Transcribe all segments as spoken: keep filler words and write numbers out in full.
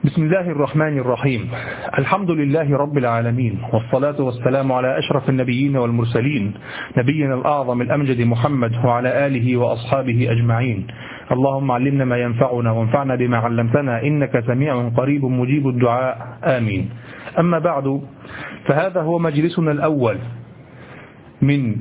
بسم الله الرحمن الرحيم. الحمد لله رب العالمين، والصلاة والسلام على أشرف النبيين والمرسلين، نبينا الأعظم الأمجد محمد وعلى آله وأصحابه أجمعين. اللهم علمنا ما ينفعنا وانفعنا بما علمتنا، إنك سميع قريب مجيب الدعاء، آمين. أما بعد، فهذا هو مجلسنا الأول من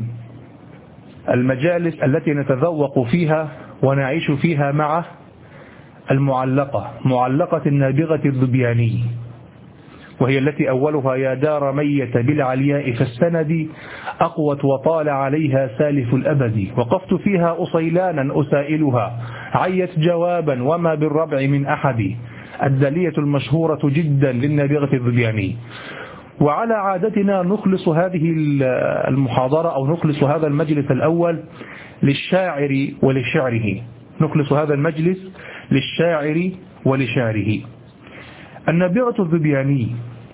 المجالس التي نتذوق فيها ونعيش فيها مع المعلقة، معلقة النابغة الذبياني، وهي التي أولها: يا دار ميت بالعلياء فالسند أقوت وطال عليها سالف الأبد، وقفت فيها أصيلانا أسائلها عيت جوابا وما بالربع من أحد، الدلية المشهورة جدا للنابغة الذبياني. وعلى عادتنا نخلص هذه المحاضرة أو نخلص هذا المجلس الأول للشاعر ولشعره، نخلص هذا المجلس للشاعر ولشعره. النابغة الذبياني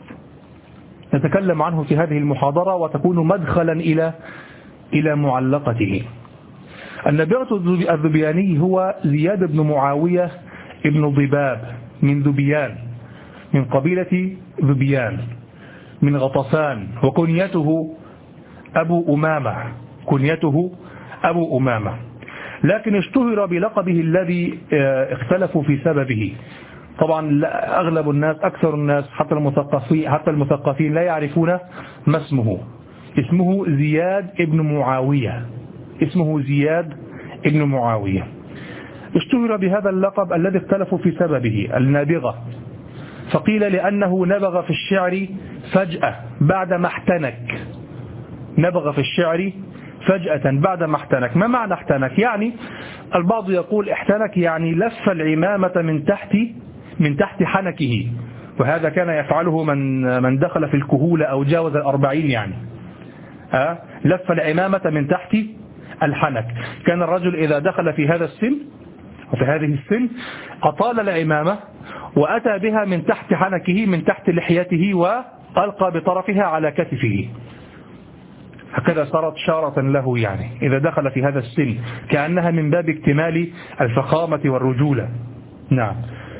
نتكلم عنه في هذه المحاضرة وتكون مدخلا إلى إلى معلقته. النابغة الذبياني هو زياد بن معاوية ابن ضباب من ذبيان، من قبيلة ذبيان من غطفان، وكنيته أبو أمامة، كنيته أبو أمامة، لكن اشتهر بلقبه الذي اختلفوا في سببه. طبعا أغلب الناس، أكثر الناس، حتى المثقفين حتى المثقفين لا يعرفون ما اسمه. اسمه زياد ابن معاوية، اسمه زياد ابن معاوية. اشتهر بهذا اللقب الذي اختلفوا في سببه، النابغة. فقيل لأنه نبغ في الشعر فجأة بعدما احتنك، نبغ في الشعر فجأة بعدما احتنك. ما معنى احتنك؟ يعني البعض يقول احتنك يعني لف العمامة من تحت من تحت حنكه، وهذا كان يفعله من من دخل في الكهولة أو جاوز الأربعين، يعني أه؟ لف العمامة من تحت الحنك. كان الرجل إذا دخل في هذا السن وفي هذه السن أطال العمامة وأتى بها من تحت حنكه، من تحت لحيته، وألقى بطرفها على كتفه، هكذا صارت شارة له، يعني إذا دخل في هذا السن كأنها من باب اكتمال الفخامة والرجولة. نعم.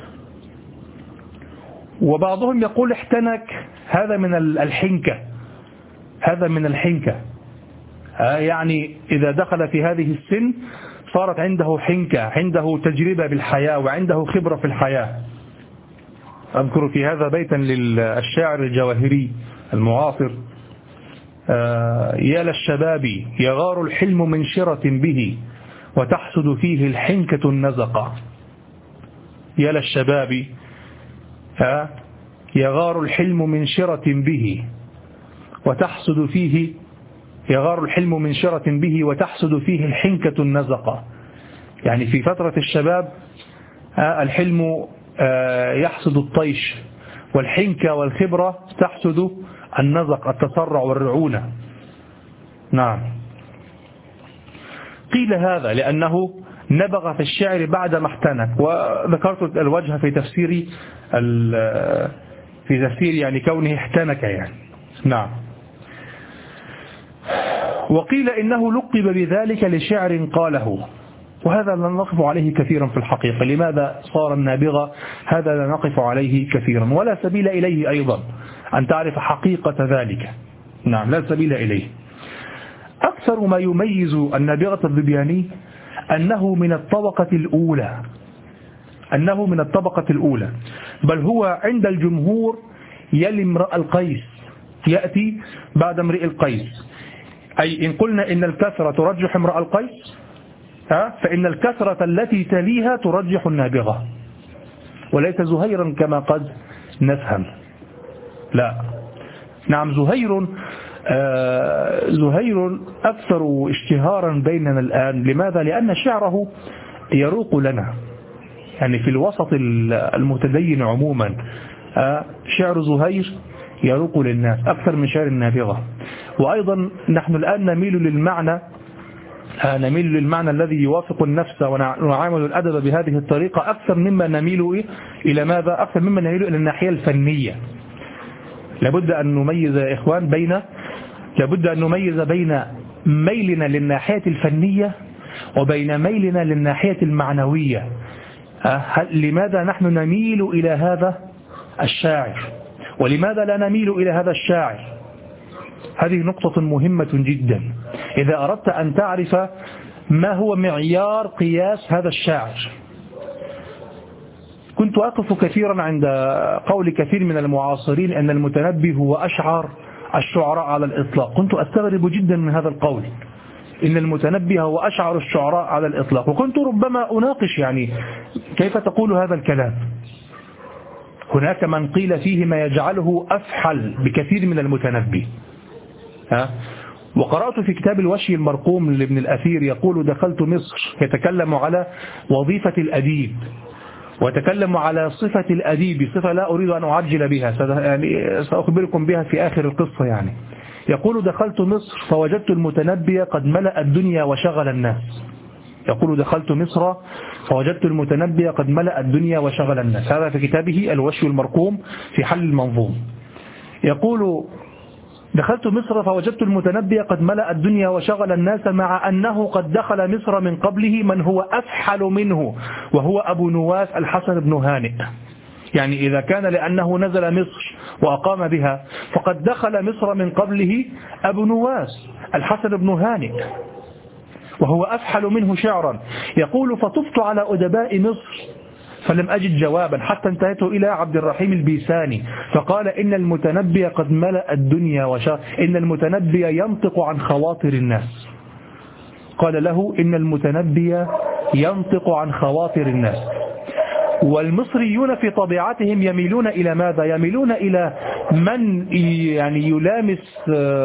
وبعضهم يقول احتنك، هذا من الحنكة، هذا من الحنكة، يعني إذا دخل في هذه السن صارت عنده حنكة، عنده تجربة بالحياة وعنده خبرة في الحياة. أذكر في هذا بيتا للشاعر الجواهري المعاصر: يا للشباب يغار الحلم من شرة به، وتحسد فيه الحنكة النزقة. يا للشباب يغار الحلم من شرة به، وتحسد فيه يغار الحلم من شرة به وتحسد فيه الحنكة النزقة. يعني في فترة الشباب الحلم يحسد الطيش، والحنكة والخبرة تحسد النزق، التسرع والرعونة. نعم. قيل هذا لأنه نبغ في الشعر بعدما احتنك، وذكرت الوجه في تفسير في تفسير يعني كونه احتنك، يعني. نعم. وقيل إنه لقب بذلك لشعر قاله، وهذا لا نقف عليه كثيرا في الحقيقة. لماذا صار النابغة؟ هذا لا نقف عليه كثيرا، ولا سبيل إليه أيضا أن تعرف حقيقة ذلك. نعم، لا سبيل إليه. أكثر ما يميز النابغة الذبياني أنه من الطبقة الأولى، أنه من الطبقة الأولى، بل هو عند الجمهور يلي امرأ القيس، يأتي بعد امرئ القيس. أي إن قلنا إن الكثرة ترجح امرأ القيس، فإن الكثرة التي تليها ترجح النابغة، وليس زهيرا كما قد نفهم. لا، نعم، زهير آه زهير أكثر اشتهارا بيننا الآن. لماذا؟ لأن شعره يروق لنا، يعني في الوسط المتدين عموما آه شعر زهير يروق للناس أكثر من شعر النابغة. وأيضا نحن الآن نميل للمعنى نميل للمعنى الذي يوافق النفس، ونعامل الأدب بهذه الطريقة أكثر مما نميل إلى ماذا؟ أكثر مما نميل إلى الناحية الفنية. لابد أن نميز يا إخوان بين لابد أن نميز بين ميلنا للناحية الفنية وبين ميلنا للناحية المعنوية. لماذا نحن نميل إلى هذا الشاعر، ولماذا لا نميل إلى هذا الشاعر؟ هذه نقطة مهمة جدا. إذا أردت أن تعرف ما هو معيار قياس هذا الشاعر، كنت أقف كثيرا عند قول كثير من المعاصرين أن المتنبي هو أشعر الشعراء على الإطلاق. كنت أستغرب جدا من هذا القول، إن المتنبي هو أشعر الشعراء على الإطلاق، وكنت ربما أناقش يعني كيف تقول هذا الكلام؟ هناك من قيل فيه ما يجعله أفحل بكثير من المتنبي. ها؟ وقرأت في كتاب الوشي المرقوم لابن الأثير يقول: دخلت مصر، يتكلم على وظيفة الأديب، وتكلم على صفة الأديب، صفة لا أريد أن أعجل بها، يعني سأخبركم بها في آخر القصة. يعني يقول: دخلت مصر فوجدت المتنبي قد ملأ الدنيا وشغل الناس. يقول: دخلت مصر فوجدت المتنبي قد ملأ الدنيا وشغل الناس. هذا في كتابه الوشي المرقوم في حل المنظوم. يقول: دخلت مصر فوجدت المتنبي قد ملأ الدنيا وشغل الناس، مع أنه قد دخل مصر من قبله من هو أفحل منه، وهو أبو نواس الحسن بن هانئ. يعني إذا كان لأنه نزل مصر وأقام بها، فقد دخل مصر من قبله أبو نواس الحسن بن هانئ، وهو أفحل منه شعرا. يقول: فطفت على أدباء مصر فلم أجد جوابا، حتى انتهيت إلى عبد الرحيم البيساني فقال: إن المتنبي قد ملأ الدنيا وشغل، إن المتنبي ينطق عن خواطر الناس. قال له: إن المتنبي ينطق عن خواطر الناس. والمصريون في طبيعتهم يميلون إلى ماذا؟ يميلون إلى من يعني يلامس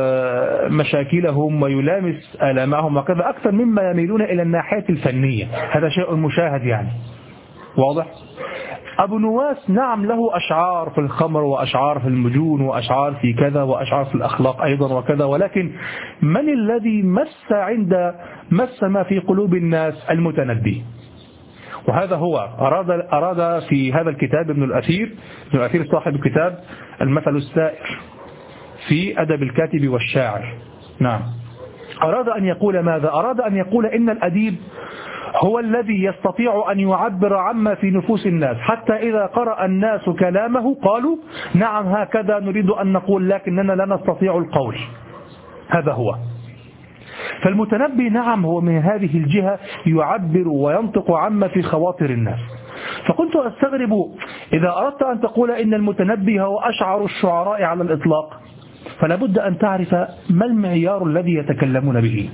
مشاكلهم ويلامس آلامهم وكذا، أكثر مما يميلون إلى الناحية الفنية. هذا شيء مشاهد يعني، واضح؟ أبو نواس نعم له أشعار في الخمر وأشعار في المجون وأشعار في كذا وأشعار في الأخلاق أيضا وكذا، ولكن من الذي مس عند مس ما في قلوب الناس؟ المتنبي. وهذا هو أراد, أراد في هذا الكتاب ابن الأثير ابن الأثير صاحب الكتاب المثل السائر في أدب الكاتب والشاعر. نعم، أراد أن يقول ماذا؟ أراد أن يقول إن الأديب هو الذي يستطيع أن يعبر عما في نفوس الناس، حتى إذا قرأ الناس كلامه قالوا: نعم هكذا نريد أن نقول، لكننا لا نستطيع القول. هذا هو. فالمتنبي نعم هو من هذه الجهة يعبر وينطق عما في خواطر الناس. فكنت أستغرب إذا أردت أن تقول إن المتنبي هو أشعر الشعراء على الإطلاق، فلا بد أن تعرف ما المعيار الذي يتكلمون به.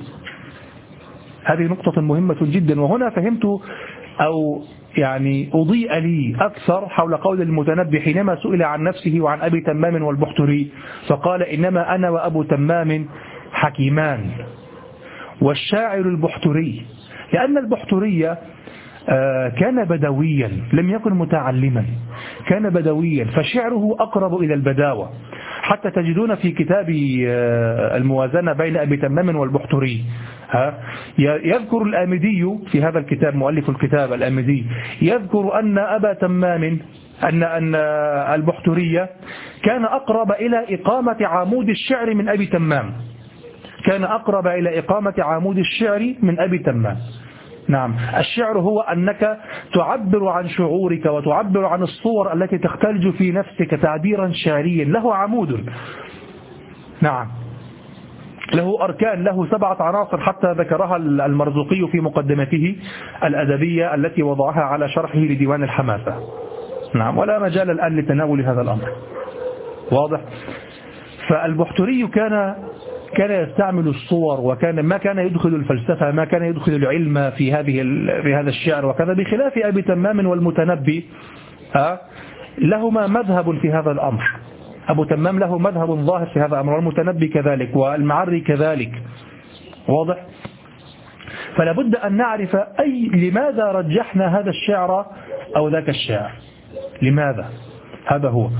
هذه نقطة مهمة جدا. وهنا فهمت أو يعني أضيء لي أكثر حول قول المتنبي حينما سئل عن نفسه وعن أبي تمام والبحتري، فقال: إنما أنا وأبو تمام حكيمان والشاعر البحتري. لأن البحتري كان بدويا، لم يكن متعلما، كان بدويا، فشعره أقرب إلى البداوة. حتى تجدون في كتاب الموازنة بين أبي تمام والبحتري يذكر الآمدي في هذا الكتاب، مؤلف الكتاب الآمدي، يذكر أن أبا تمام أن أن البحتري كان أقرب إلى إقامة عمود الشعر من أبي تمام، كان أقرب إلى إقامة عمود الشعر من أبي تمام. نعم، الشعر هو أنك تعبر عن شعورك وتعبر عن الصور التي تختلج في نفسك تعبيرا شعريا له عمود. نعم، له أركان، له سبعة عناصر حتى ذكرها المرزوقي في مقدمته الأدبية التي وضعها على شرحه لديوان الحماسة. نعم، ولا مجال الآن لتناول هذا الأمر، واضح؟ فالبحتري كان كان يستعمل الصور، وكان ما كان يدخل الفلسفة، ما كان يدخل العلم في هذه في هذا الشعر وكذا، بخلاف أبي تمام والمتنبي لهما مذهب في هذا الأمر. أبو تمام له مذهب ظاهر في هذا الأمر، والمتنبي كذلك، والمعري كذلك، واضح؟ فلا بد أن نعرف أي لماذا رجحنا هذا الشعر أو ذاك الشعر، لماذا؟ هذا هو.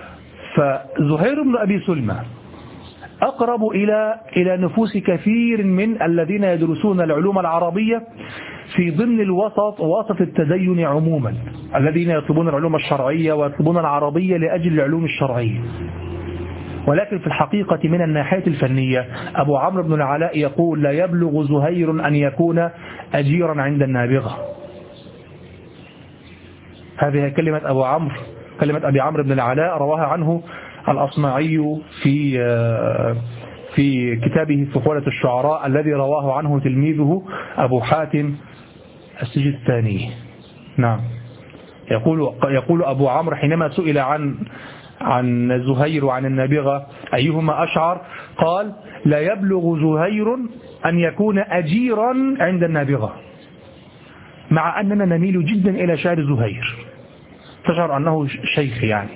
فزهير بن أبي سلمى أقرب إلى إلى نفوس كثير من الذين يدرسون العلوم العربية في ضمن الوسط وسط التدين عموما، الذين يطلبون العلوم الشرعية ويطلبون العربية لأجل العلوم الشرعية. ولكن في الحقيقة من الناحية الفنية أبو عمرو بن العلاء يقول: لا يبلغ زهير أن يكون أجيرا عند النابغة. هذه كلمة أبو عمرو كلمة أبي عمرو بن العلاء رواها عنه الأصمعي في في كتابه فحولة الشعراء الذي رواه عنه تلميذه أبو حاتم السجستاني. نعم. يقول يقول أبو عمرو حينما سئل عن عن زهير وعن النابغة أيهما أشعر، قال: لا يبلغ زهير أن يكون أجيرا عند النابغة، مع أننا نميل جدا إلى شعر زهير، تشعر أنه شيخ، يعني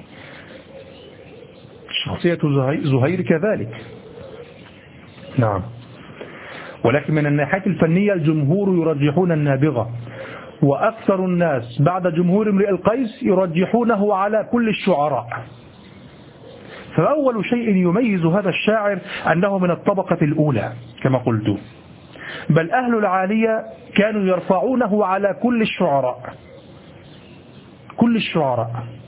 شخصية زهير كذلك. نعم. ولكن من الناحية الفنية الجمهور يرجحون النابغة، وأكثر الناس بعد جمهور امرئ القيس يرجحونه على كل الشعراء. فأول شيء يميز هذا الشاعر أنه من الطبقة الأولى كما قلت، بل أهل العالية كانوا يرفعونه على كل الشعراء، كل الشعراء.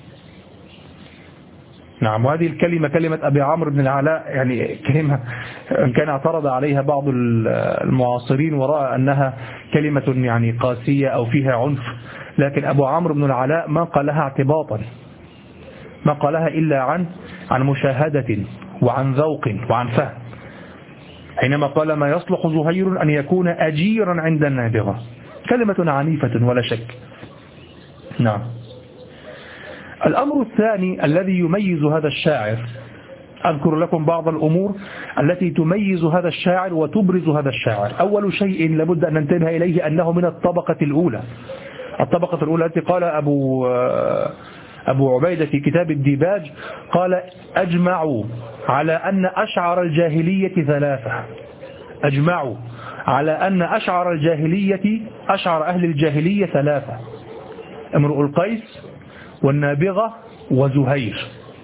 نعم. وهذه الكلمة كلمة أبي عمرو بن العلاء يعني كلمة كان اعترض عليها بعض المعاصرين ورأى أنها كلمة يعني قاسية أو فيها عنف، لكن أبو عمرو بن العلاء ما قالها اعتباطا، ما قالها إلا عن عن مشاهدة وعن ذوق وعن فهم، حينما قال: ما يصلح زهير أن يكون أجيرا عند النابغة. كلمة عنيفة ولا شك. نعم. الأمر الثاني الذي يميز هذا الشاعر، أذكر لكم بعض الأمور التي تميز هذا الشاعر وتبرز هذا الشاعر. أول شيء لابد أن ننتبه إليه أنه من الطبقة الأولى. الطبقة الأولى التي قال أبو أبو عبيدة في كتاب الديباج، قال: أجمعوا على أن أشعر الجاهلية ثلاثة. أجمعوا على أن أشعر الجاهلية أشعر أهل الجاهلية ثلاثة: امرؤ القيس والنابغة وزهير.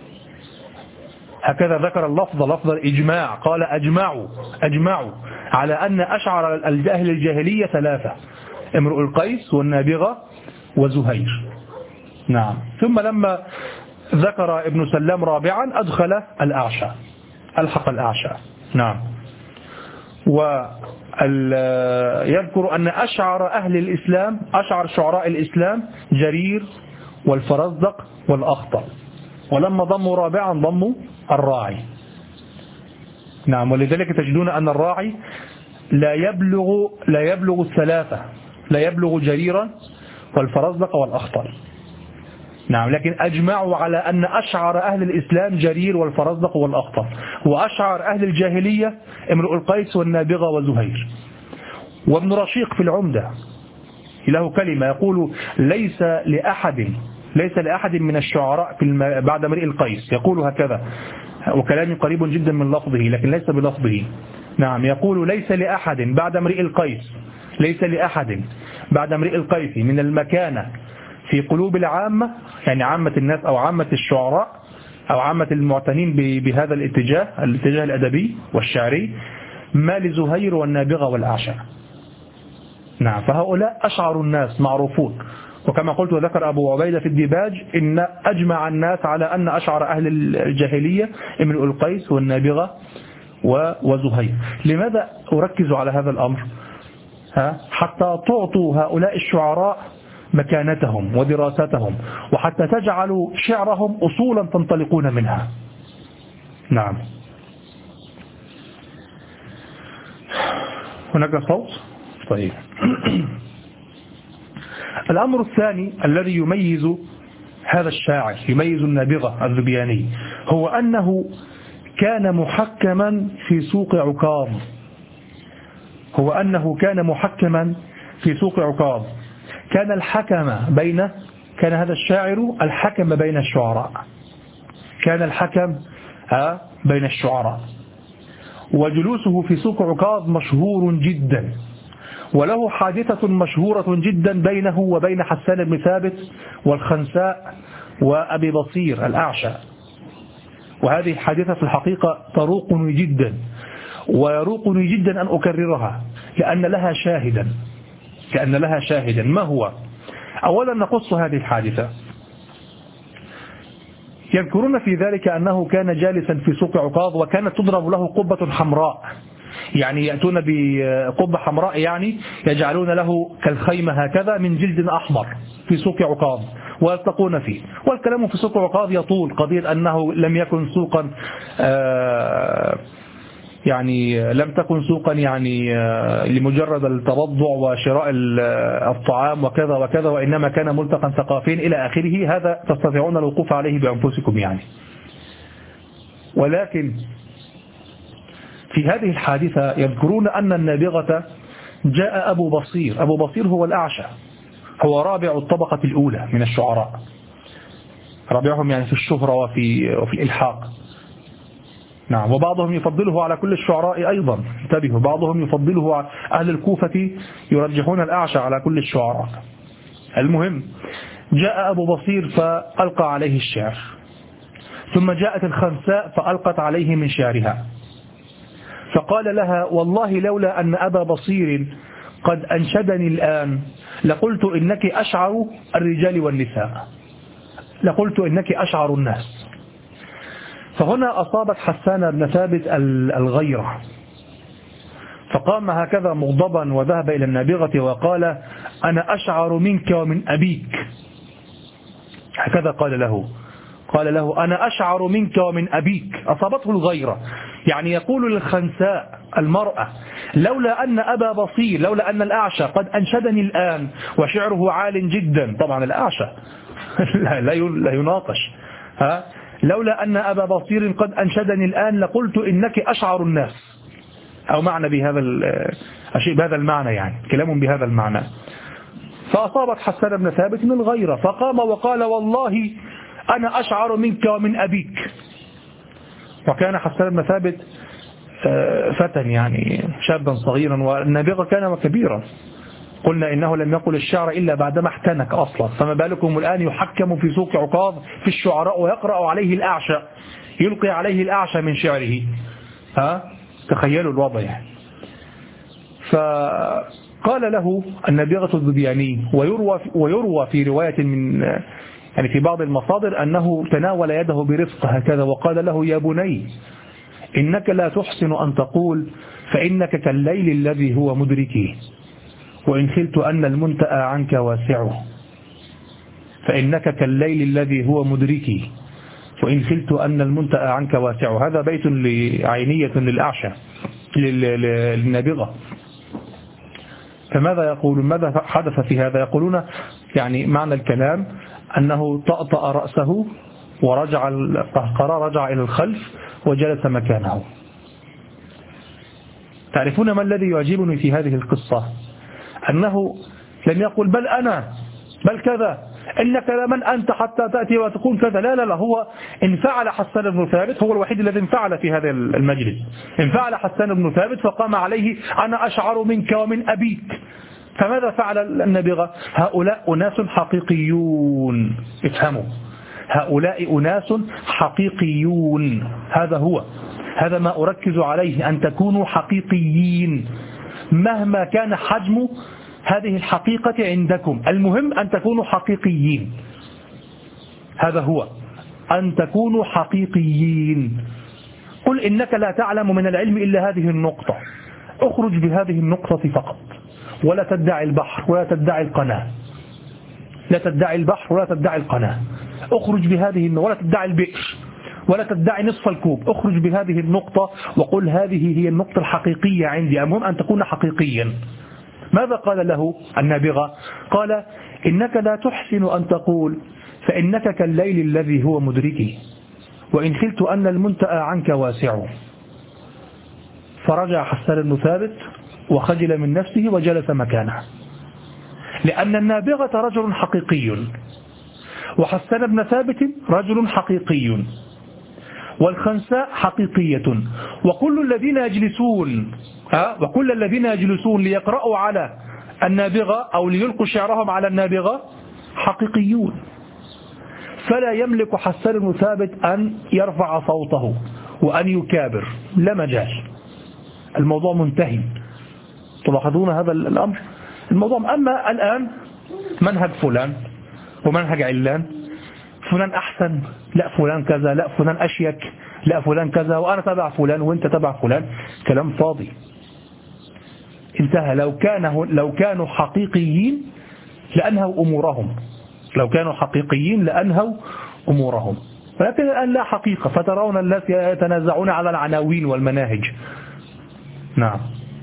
هكذا ذكر اللفظ لفظ الإجماع، قال: أجمعوا أجمعوا على أن أشعر أهل الجاهلية ثلاثة: امرؤ القيس والنابغة وزهير. نعم. ثم لما ذكر ابن سلام رابعا أدخل الأعشى، ألحق الأعشى. نعم. ويذكر أن أشعر أهل الإسلام، أشعر شعراء الإسلام جرير والفرزدق والأخطل، ولما ضموا رابعا ضموا الراعي. نعم. ولذلك تجدون أن الراعي لا يبلغ لا يبلغ الثلاثة، لا يبلغ جريرا والفرزدق والأخطل. نعم. لكن أجمعوا على أن أشعر أهل الإسلام جرير والفرزدق والأخطل، وأشعر أهل الجاهلية امرؤ القيس والنابغة وزهير. وابن رشيق في العمدة له كلمة يقول: ليس لأحد ليس لأحد من الشعراء في بعد امرئ القيس، يقول هكذا، وكلامي قريب جدا من لفظه لكن ليس بلفظه. نعم. يقول: ليس لأحد بعد امرئ القيس ليس لأحد بعد امرئ القيس من المكانة في قلوب العامة، يعني عامة الناس أو عامة الشعراء أو عامة المعتنين بهذا الاتجاه الاتجاه الأدبي والشعري، ما لزهير والنابغة والأعشى. نعم. فهؤلاء أشعر الناس معروفون. وكما قلت وذكر أبو عبيدة في الديباج إن أجمع الناس على أن أشعر أهل الجاهلية امرؤ القيس والنابغة وزهير. لماذا أركز على هذا الأمر؟ ها؟ حتى تعطوا هؤلاء الشعراء مكانتهم ودراستهم، وحتى تجعلوا شعرهم أصولا تنطلقون منها. نعم. هناك صوت؟ طيب. الأمر الثاني الذي يميز هذا الشاعر، يميز النابغة الذبياني، هو أنه كان محكما في سوق عكاظ. هو أنه كان محكما في سوق عكاظ. كان الحكم بين كان هذا الشاعر الحكم بين الشعراء، كان الحكم بين الشعراء. وجلوسه في سوق عكاظ مشهور جدا، وله حادثة مشهورة جدا بينه وبين حسان بن ثابت والخنساء وأبي بصير الأعشى. وهذه حادثة في الحقيقة تروقني جدا، ويروقني جدا أن أكررها لأن لها شاهدا لأن لها شاهدا. ما هو؟ أولا نقص هذه الحادثة. يذكرون في ذلك أنه كان جالسا في سوق عكاظ، وكانت تضرب له قبة حمراء يعني يأتون بقبة حمراء يعني يجعلون له كالخيمة هكذا من جلد أحمر في سوق عكاظ ويلتقون فيه. والكلام في سوق عكاظ يطول، قضية أنه لم يكن سوقا آه يعني لم تكن سوقا يعني لمجرد التبضع وشراء الطعام وكذا وكذا، وإنما كان ملتقا ثقافيا إلى آخره. هذا تستطيعون الوقوف عليه بأنفسكم يعني. ولكن في هذه الحادثة يذكرون أن النابغة جاء أبو بصير. أبو بصير هو الأعشى، هو رابع الطبقة الأولى من الشعراء، رابعهم يعني في الشهرة وفي, وفي الإلحاق. نعم. وبعضهم يفضله على كل الشعراء أيضا، انتبهوا، بعضهم يفضله، أهل الكوفة يرجحون الأعشى على كل الشعراء. المهم جاء أبو بصير فألقى عليه الشعر، ثم جاءت الخنساء فألقت عليه من شعرها، فقال لها: والله لولا أن أبا بصير قد أنشدني الآن لقلت إنك أشعر الرجال والنساء، لقلت إنك أشعر الناس. فهنا أصابت حسان بن ثابت الغيرة، فقام هكذا مغضبا وذهب إلى النابغة وقال: أنا أشعر منك ومن أبيك. هكذا قال له، قال له: أنا أشعر منك ومن أبيك. أصابته الغيرة، يعني يقول للخنساء المرأة: لولا أن أبا بصير، لولا أن الأعشى قد أنشدني الآن وشعره عال جدا، طبعا الأعشى لا يناقش، ها، لولا أن أبا بصير قد أنشدني الآن لقلت إنك أشعر الناس، أو معنى بهذا الشيء بهذا المعنى، يعني كلام بهذا المعنى. فأصابت حسان بن ثابت من الغيرة، فقام وقال: والله أنا أشعر منك ومن أبيك. وكان حسان بن ثابت فتى يعني شابا صغيرا، والنابغة كان كبيرا، قلنا إنه لم يقل الشعر إلا بعدما احتنك أصلا، فما بالكم الآن يحكم في سوق عكاظ في الشعراء ويقرأ عليه الأعشى، يلقي عليه الأعشى من شعره، ها، تخيلوا الوضع يعني. فقال له النابغة الذبياني، ويروى, ويروى في رواية من يعني في بعض المصادر أنه تناول يده برفق هكذا وقال له: يا بني إنك لا تحسن أن تقول فإنك كالليل الذي هو مدركي، وإن خلت أن المنتأى عنك واسعه، فإنك كالليل الذي هو مدركي وإن خلت أن المنتأى عنك واسعه. هذا بيت لعينية للأعشى للنابغة. فماذا يقولون؟ ماذا حدث في هذا؟ يقولون يعني معنى الكلام أنه طأطأ رأسه ورجع القهقرى، رجع إلى الخلف وجلس مكانه. تعرفون ما الذي يعجبني في هذه القصة؟ أنه لم يقل بل أنا بل كذا، إنك لمن أنت حتى تأتي وتكون كذا، لا لا لا، هو انفعل حسان بن ثابت، هو الوحيد الذي انفعل في هذا المجلس، انفعل حسان بن ثابت فقام عليه: أنا أشعر منك ومن أبيك. فماذا فعل النابغة؟ هؤلاء أناس حقيقيون، افهموا، هؤلاء أناس حقيقيون، هذا هو، هذا ما أركز عليه، أن تكونوا حقيقيين مهما كان حجم هذه الحقيقة عندكم، المهم أن تكونوا حقيقيين، هذا هو، أن تكونوا حقيقيين. قل إنك لا تعلم من العلم إلا هذه النقطة، اخرج بهذه النقطة فقط، ولا تدعي البحر ولا تدعي القناة، لا تدعي البحر ولا تدعي القناة، اخرج بهذه، ولا تدعي البئر ولا تدعي نصف الكوب، اخرج بهذه النقطة وقل هذه هي النقطة الحقيقية عندي، المهم أن تكون حقيقيا. ماذا قال له النابغة؟ قال: إنك لا تحسن أن تقول فإنك كالليل الذي هو مدركي وإن خلت أن المنتأى عنك واسع. فرجع حسان بن ثابت وخجل من نفسه وجلس مكانه، لأن النابغة رجل حقيقي وحسان بن ثابت رجل حقيقي والخنساء حقيقية، وكل الذين يجلسون ها وكل الذين يجلسون ليقرأوا على النابغة أو ليلقوا شعرهم على النابغة حقيقيون. فلا يملك حسان بن ثابت أن يرفع صوته وأن يكابر، لا مجال، الموضوع منتهي. تلاحظون هذا الأمر؟ الموضوع. أما الآن منهج فلان ومنهج علان، فلان أحسن، لا فلان كذا، لا فلان أشيك، لا فلان كذا، وأنا تبع فلان وأنت تبع فلان، كلام فاضي، انتهى. لو كان لو كانوا حقيقيين لأنهوا أمورهم، لو كانوا حقيقيين لأنهوا أمورهم، ولكن الآن لا حقيقة، فترون الناس يتنازعون على العناوين والمناهج. نعم.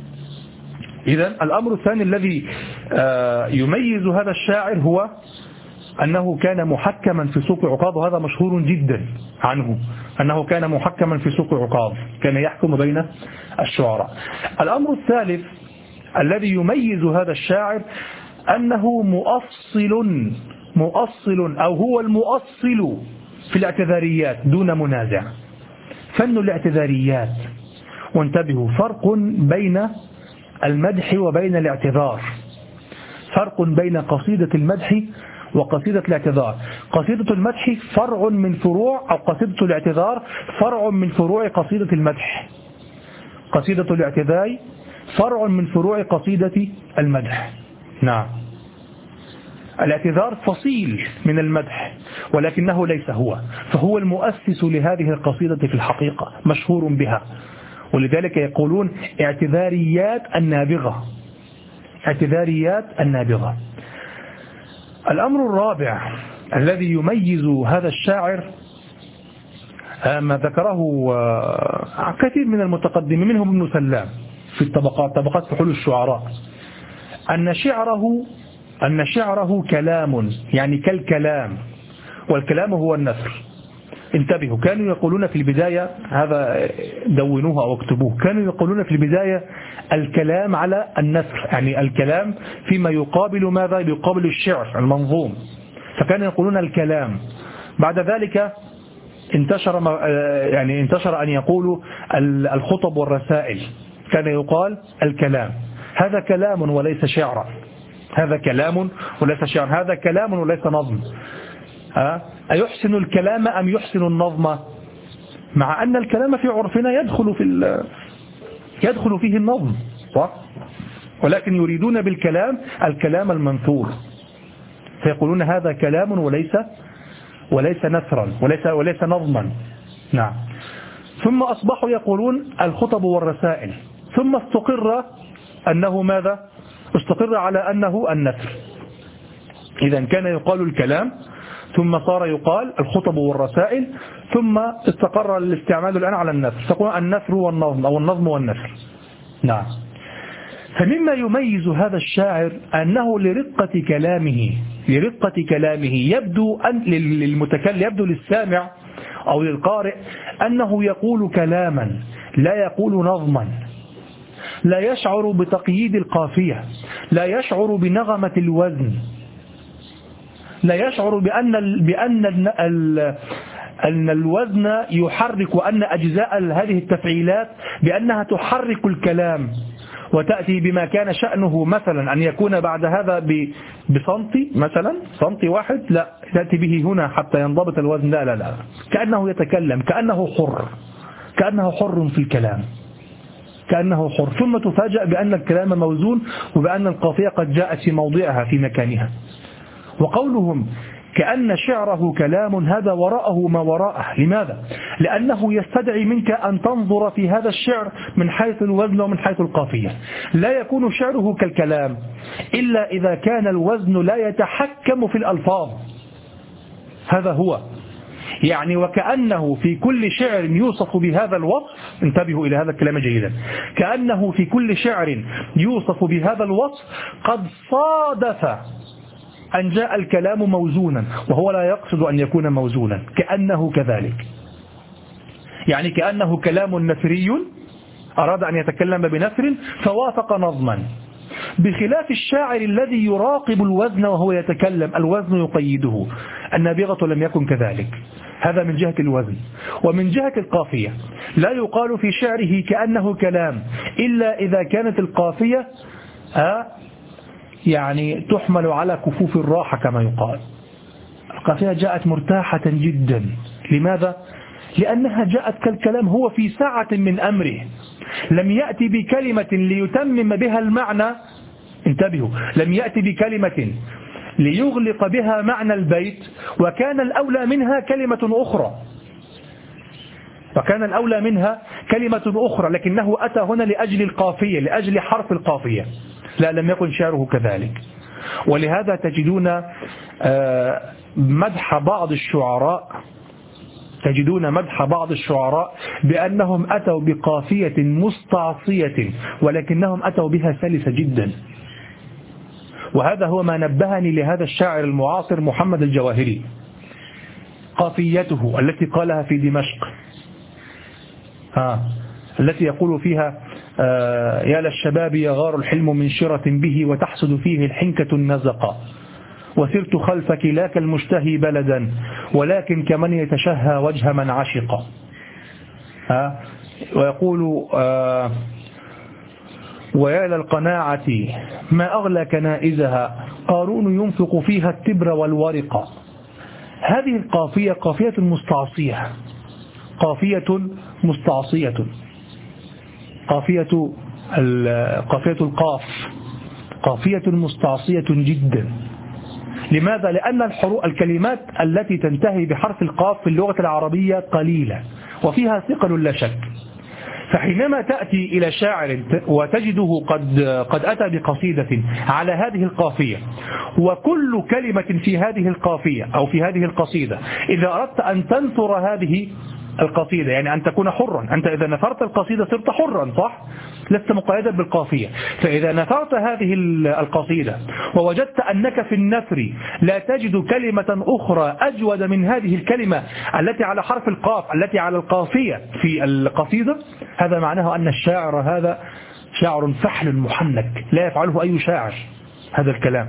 إذن الأمر الثاني الذي يميز هذا الشاعر هو أنه كان محكما في سوق عكاظ، وهذا مشهور جدا عنه أنه كان محكما في سوق عكاظ، كان يحكم بين الشعراء. الأمر الثالث الذي يميز هذا الشاعر أنه مؤصل مؤصل أو هو المؤصل في الاعتذاريات دون منازع. فن الاعتذاريات، وانتبهوا، فرق بين المدح وبين الاعتذار، فرق بين قصيدة المدح وقصيدة الاعتذار. قصيدة المدح فرع من فروع، أو قصيدة الاعتذار فرع من فروع قصيدة المدح. قصيدة الاعتذار فرع من فروع قصيدة المدح. نعم. الاعتذار فصيل من المدح ولكنه ليس هو، فهو المؤسس لهذه القصيدة في الحقيقة، مشهور بها، ولذلك يقولون اعتذاريات النابغة، اعتذاريات النابغة. الأمر الرابع الذي يميز هذا الشاعر ما ذكره كثير من المتقدمين منهم ابن سلام في الطبقات، طبقات فحول الشعراء، أن شعره أن شعره كلام، يعني كالكلام، والكلام هو النثر. انتبهوا، كانوا يقولون في البداية، هذا دونوه أو اكتبوه، كانوا يقولون في البداية الكلام على النثر، يعني الكلام فيما يقابل ماذا؟ يقابل الشعر المنظوم، فكانوا يقولون الكلام. بعد ذلك انتشر يعني انتشر أن يقولوا الخطب والرسائل، كان يقال الكلام. هذا كلام وليس شعرا، هذا كلام وليس شعرا، هذا كلام وليس نظم. أيحسن الكلام أم يحسن النظم؟ مع أن الكلام في عرفنا يدخل في يدخل فيه النظم، صح؟ ولكن يريدون بالكلام الكلام المنثور، فيقولون هذا كلام وليس وليس نثرا، وليس وليس نظما. نعم. ثم أصبحوا يقولون الخطب والرسائل، ثم استقر أنه ماذا؟ استقر على أنه النثر. إذا كان يقال الكلام، ثم صار يقال الخطب والرسائل، ثم استقر الاستعمال الآن على النثر، تقول النثر والنظم أو النظم والنثر. نعم. فمما يميز هذا الشاعر أنه لرقة كلامه لرقة كلامه يبدو أن للمتكلم، يبدو للسامع أو للقارئ أنه يقول كلاما لا يقول نظما، لا يشعر بتقييد القافية، لا يشعر بنغمة الوزن، لا يشعر بأن بأن أن الوزن يحرك، وأن أجزاء هذه التفعيلات بأنها تحرك الكلام، وتأتي بما كان شأنه مثلا أن يكون بعد هذا بسنتي مثلا، سنتي واحد، لا تأتي به هنا حتى ينضبط الوزن، لا لا لا، كأنه يتكلم، كأنه حر، كأنه حر في الكلام، كأنه حر. ثم تفاجأ بأن الكلام موزون، وبأن القافية قد جاءت في موضعها في مكانها. وقولهم كأن شعره كلام، هذا وراءه ما وراءه. لماذا؟ لأنه يستدعي منك أن تنظر في هذا الشعر من حيث الوزن ومن حيث القافية. لا يكون شعره كالكلام إلا إذا كان الوزن لا يتحكم في الألفاظ، هذا هو. يعني وكأنه في كل شعر يوصف بهذا الوصف، انتبهوا إلى هذا الكلام جيدا، كأنه في كل شعر يوصف بهذا الوصف قد صادف أن جاء الكلام موزونا، وهو لا يقصد أن يكون موزونا، كأنه كذلك. يعني كأنه كلام نثري أراد أن يتكلم بنثر فوافق نظما، بخلاف الشاعر الذي يراقب الوزن وهو يتكلم، الوزن يقيده. النابغة لم يكن كذلك، هذا من جهة الوزن. ومن جهة القافية لا يقال في شعره كأنه كلام إلا إذا كانت القافية آه يعني تحمل على كفوف الراحة كما يقال. القافية جاءت مرتاحة جدا. لماذا؟ لأنها جاءت كالكلام، هو في ساعة من أمره لم يأتي بكلمة ليتمم بها المعنى، انتبهوا، لم يأتي بكلمة ليغلق بها معنى البيت، وكان الأولى منها كلمة أخرى. وكان الأولى منها كلمة أخرى، لكنه أتى هنا لأجل القافية، لأجل حرف القافية. لا، لم يكن شعره كذلك. ولهذا تجدون مدح بعض الشعراء تجدون مدح بعض الشعراء بأنهم أتوا بقافية مستعصية، ولكنهم أتوا بها سلسة جدا. وهذا هو ما نبهني لهذا الشاعر المعاصر محمد الجواهري، قافيته التي قالها في دمشق، آه التي يقول فيها آه يا للشباب يغار الحلم من شرة به، وتحسد فيه الحنكة النزقة، وسرت خلفك لا كالمشتهي بلدا، ولكن كمن يتشهى وجه من عشق. آه ويقول آه ويا للقناعة ما أغلى كنائزها، قارون ينفق فيها التبر والورق. هذه القافية قافية مستعصية، قافية مستعصية، قافية قافية القاف قافية مستعصية جدا. لماذا؟ لأن الحروف الكلمات التي تنتهي بحرف القاف في اللغة العربية قليلة وفيها ثقل لا شك. فحينما تأتي إلى شاعر وتجده قد قد أتى بقصيدة على هذه القافية، وكل كلمة في هذه القافية أو في هذه القصيدة إذا أردت أن تنثر هذه القصيدة، يعني أن تكون حرا، أنت إذا نثرت القصيدة صرت حرا صح؟ لست مقيدا بالقافية. فإذا نثرت هذه القصيدة ووجدت أنك في النثر لا تجد كلمة أخرى أجود من هذه الكلمة التي على حرف القاف التي على القافية في القصيدة، هذا معناه أن الشاعر هذا شاعر فحل محنك لا يفعله أي شاعر هذا الكلام.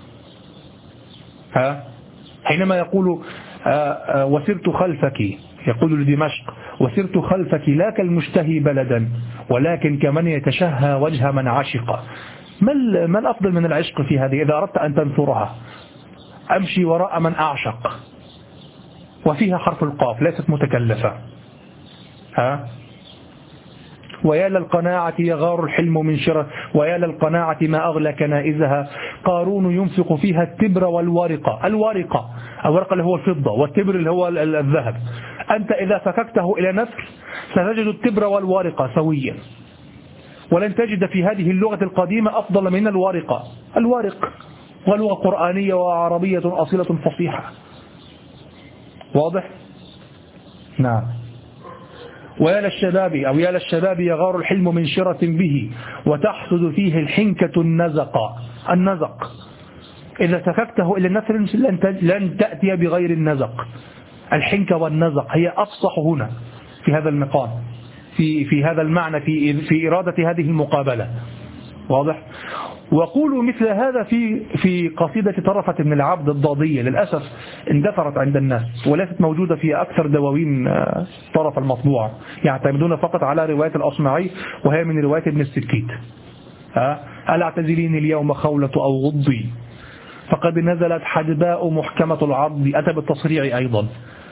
ها؟ حينما يقول آآ آآ وسرت خلفك، يقول لدمشق وسرت خلفك لا كالمشتهي بلدا، ولكن كمن يتشهى وجه من عشق. ما الأفضل من العشق في هذه؟ إذا أردت أن تنثرها أمشي وراء من أعشق، وفيها حرف القاف ليست متكلفة. ها؟ ويا للقناعة يغار الحلم من شرة، ويا للقناعة ما أغلى كنائزها، قارون ينفق فيها التبر والورقة. الورقة الورقة اللي هو الفضة، والتبر اللي هو الذهب. أنت إذا فككته إلى نثر ستجد التبر والورقة سويا، ولن تجد في هذه اللغة القديمة أفضل من الورقة. الورق ولغة قرآنية وعربية أصيلة فصيحة. واضح؟ نعم. ويا للشباب أو يا للشباب يغار الحلم من شرة به، وتحسد فيه الحنكة النزق. النزق إذا سفكته إلى النثر لن تأتي بغير النزق. الحنكة والنزق هي أفصح هنا في هذا المقام، في في هذا المعنى، في في إرادة هذه المقابلة. واضح؟ وقولوا مثل هذا في في قصيدة طرفة بن العبد الضادية، للأسف اندثرت عند الناس وليست موجودة في أكثر دواوين طرف المطبوعة، يعتمدون فقط على رواية الأصمعي وهي من رواية ابن السكيت. ألا اعتزليني اليوم خولة أو غضي، فقد نزلت حدباء محكمة العض. أتى بالتصريع أيضا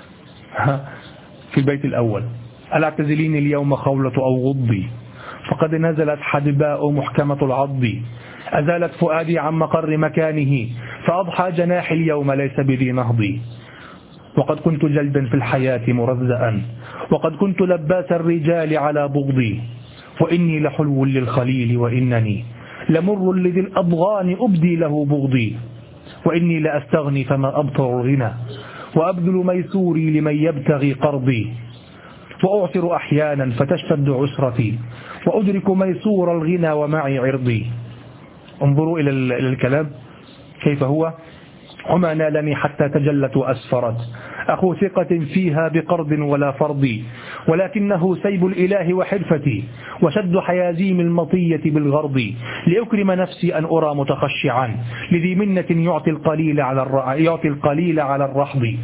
في البيت الأول، ألا اعتزليني اليوم خولة أو غضي، فقد نزلت حدباء محكمة العض، أزالت فؤادي عن مقر مكانه، فأضحى جناحي اليوم ليس بذي نهضي. وقد كنت جلدا في الحياة مرزأ، وقد كنت لباس الرجال على بغضي، وإني لحلو للخليل، وإنني لمر لذي الأضغان أبدي له بغضي، وإني لأستغني فما أبطر الغنى، وأبذل ميسوري لمن يبتغي قرضي، وأعثر أحيانا فتشتد عسرتي، وأدرك ميسور الغنى ومعي عرضي. انظروا إلى الكلام كيف هو. وما نالني حتى تجلت وأسفرت، أخو ثقة فيها بقرض ولا فرض، ولكنه سيب الإله وحرفتي، وشد حيازيم المطية بالغرض، لأكرم نفسي أن أرى متخشعا، لذي منة يعطي القليل على الر... يعطي القليل على الرحض.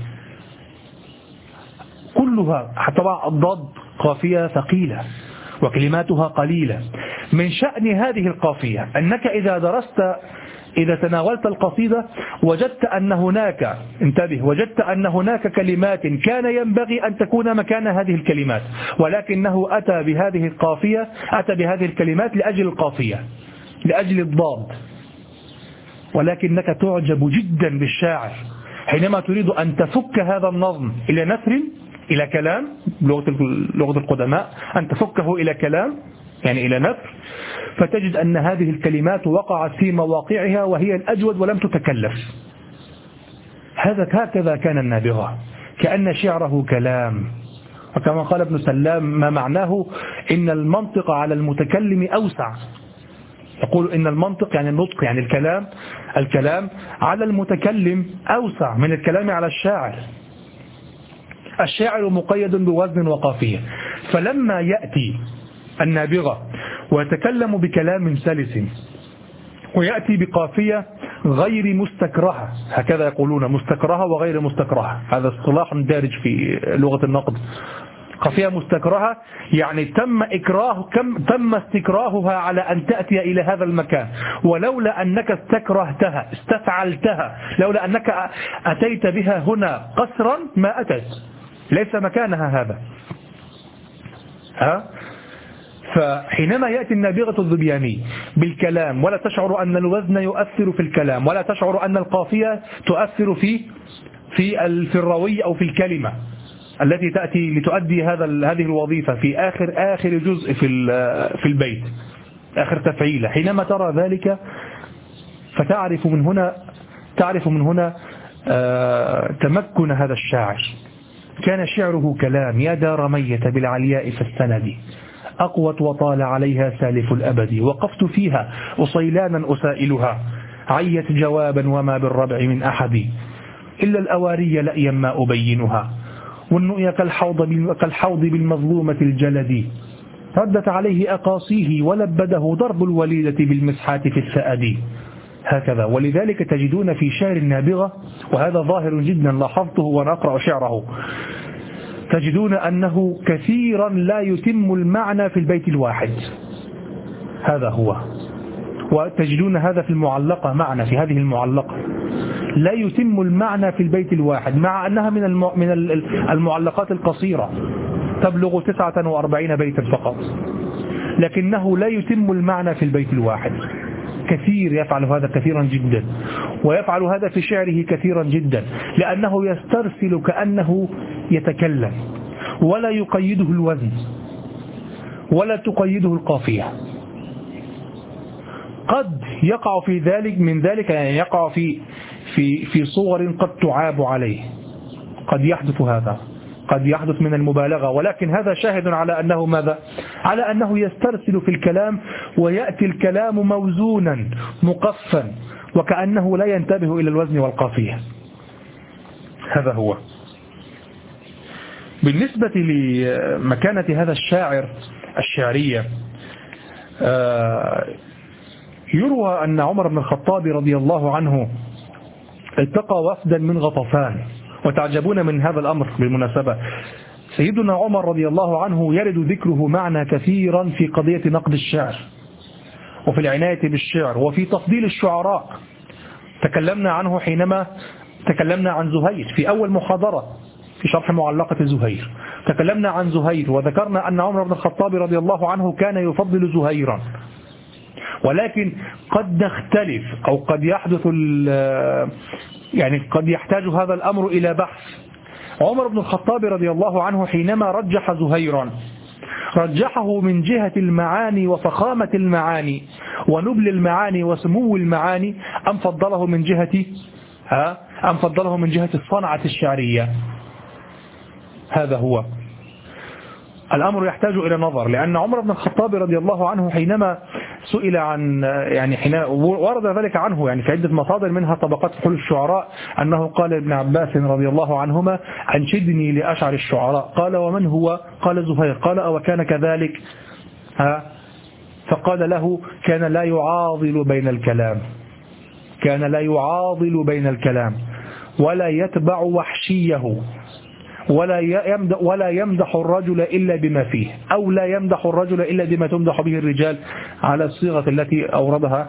كلها طبعا الضاد قافية ثقيلة وكلماتها قليلة. من شأن هذه القافية أنك إذا درست إذا تناولت القصيدة وجدت أن هناك انتبه وجدت أن هناك كلمات كان ينبغي أن تكون مكان هذه الكلمات، ولكنه أتى بهذه القافية أتى بهذه الكلمات لأجل القافية، لأجل الضاد. ولكنك تعجب جدا بالشاعر حينما تريد أن تفك هذا النظم إلى نثر إلى كلام لغة القدماء، أن تفكه إلى كلام يعني إلى نثر، فتجد أن هذه الكلمات وقعت في مواقعها وهي الأجود ولم تتكلف. هذا هكذا كان النابغة، كأن شعره كلام. وكما قال ابن سلام ما معناه إن المنطق على المتكلم أوسع. يقول إن المنطق يعني النطق يعني الكلام الكلام على المتكلم أوسع من الكلام على الشاعر. الشاعر مقيد بوزن وقافية، فلما يأتي النابغة ويتكلم بكلام سلس ويأتي بقافية غير مستكرهة، هكذا يقولون مستكرهة وغير مستكرهة، هذا اصطلاح دارج في لغة النقد. قافية مستكرهة يعني تم إكراه كم تم استكراهها على أن تأتي إلى هذا المكان، ولولا أنك استكرهتها استفعلتها، لولا أنك أتيت بها هنا قسرا ما أتت، ليس مكانها هذا. ها؟ فحينما يأتي النابغة الظبياني بالكلام ولا تشعر أن الوزن يؤثر في الكلام، ولا تشعر أن القافية تؤثر في في في الروي أو في الكلمة التي تأتي لتؤدي هذا هذه الوظيفة في آخر آخر جزء في في البيت، آخر تفعيلة. حينما ترى ذلك فتعرف من هنا تعرف من هنا تمكن هذا الشاعر. كان شعره كلام: يا دار ميت بالعلياء فاستندي، أقوت وطال عليها سالف الأبد، وقفت فيها أصيلانا أسائلها، عيت جوابا وما بالربع من أحد، إلا الأواري لأيا ما أبينها، والنؤيا كالحوض كالحوض بالمظلومة الجلد، ردت عليه أقاصيه ولبده ضرب الوليدة بالمسحات في السأد. هكذا. ولذلك تجدون في شعر النابغة، وهذا ظاهر جدا لاحظته وأنا أقرأ شعره، تجدون أنه كثيرا لا يتم المعنى في البيت الواحد. هذا هو. وتجدون هذا في المعلقة معنا، في هذه المعلقة لا يتم المعنى في البيت الواحد، مع أنها من من المعلقات القصيرة تبلغ تسعة وأربعين بيتا فقط، لكنه لا يتم المعنى في البيت الواحد. كثير يفعل هذا كثيرا جدا، ويفعل هذا في شعره كثيرا جدا، لأنه يسترسل كأنه يتكلم، ولا يقيده الوزن ولا تقيده القافية. قد يقع في ذلك من ذلك يعني يقع في في في صور قد تعاب عليه، قد يحدث هذا، قد يحدث من المبالغة، ولكن هذا شاهد على أنه ماذا؟ على أنه يسترسل في الكلام، ويأتي الكلام موزونا مقفا وكأنه لا ينتبه إلى الوزن والقافية. هذا هو. بالنسبة لمكانة هذا الشاعر الشعرية، يروى أن عمر بن الخطاب رضي الله عنه التقى وفدا من غطفان، وتعجبون من هذا الأمر بالمناسبة. سيدنا عمر رضي الله عنه يرد ذكره معنا كثيرا في قضية نقد الشعر، وفي العناية بالشعر، وفي تفضيل الشعراء. تكلمنا عنه حينما تكلمنا عن زهير في أول محاضرة في شرح معلقة زهير، تكلمنا عن زهير وذكرنا أن عمر بن الخطاب رضي الله عنه كان يفضل زهيرا، ولكن قد نختلف أو قد يحدث يعني قد يحتاج هذا الأمر إلى بحث. عمر بن الخطاب رضي الله عنه حينما رجح زهيرا رجحه من جهة المعاني وفخامة المعاني ونبل المعاني وسمو المعاني، أم فضله من جهة ها أم فضله من جهة الصنعة الشعرية؟ هذا هو الأمر يحتاج إلى نظر. لأن عمر بن الخطاب رضي الله عنه حينما سئل عن يعني حين ورد ذلك عنه يعني في عدة مصادر منها طبقات فحول الشعراء، أنه قال ابن عباس رضي الله عنهما: أنشدني لأشعر الشعراء. قال: ومن هو؟ قال: زهير. قال: أو كان كذلك؟ ها فقال له: كان لا يعاضل بين الكلام كان لا يعاضل بين الكلام ولا يتبع وحشيه، ولا يمدح ولا يمدح الرجل إلا بما فيه، أو لا يمدح الرجل إلا بما تمدح به الرجال، على الصيغة التي أوردها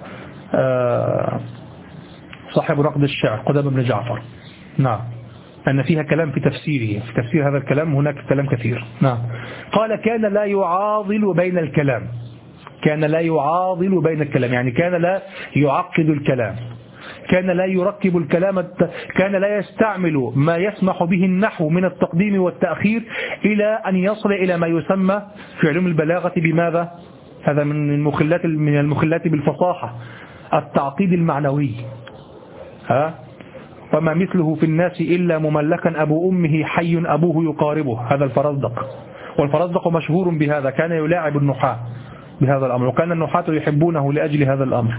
صاحب نقد الشعر قدام بن جعفر. نعم، أن فيها كلام في تفسيره، في تفسير هذا الكلام هناك كلام كثير. نعم. قال: كان لا يعاضل بين الكلام كان لا يعاضل بين الكلام يعني كان لا يعقد الكلام، كان لا يركب الكلام، كان لا يستعمل ما يسمح به النحو من التقديم والتأخير إلى أن يصل إلى ما يسمى في علوم البلاغة بماذا؟ هذا من المخلات من المخلات بالفصاحة، التعقيد المعنوي. ها؟ وما مثله في الناس إلا مملكا أبو أمه حي أبوه يقاربه، هذا الفرزدق. والفرزدق مشهور بهذا، كان يلاعب النحاة بهذا الأمر، وكان النحاة يحبونه لأجل هذا الأمر.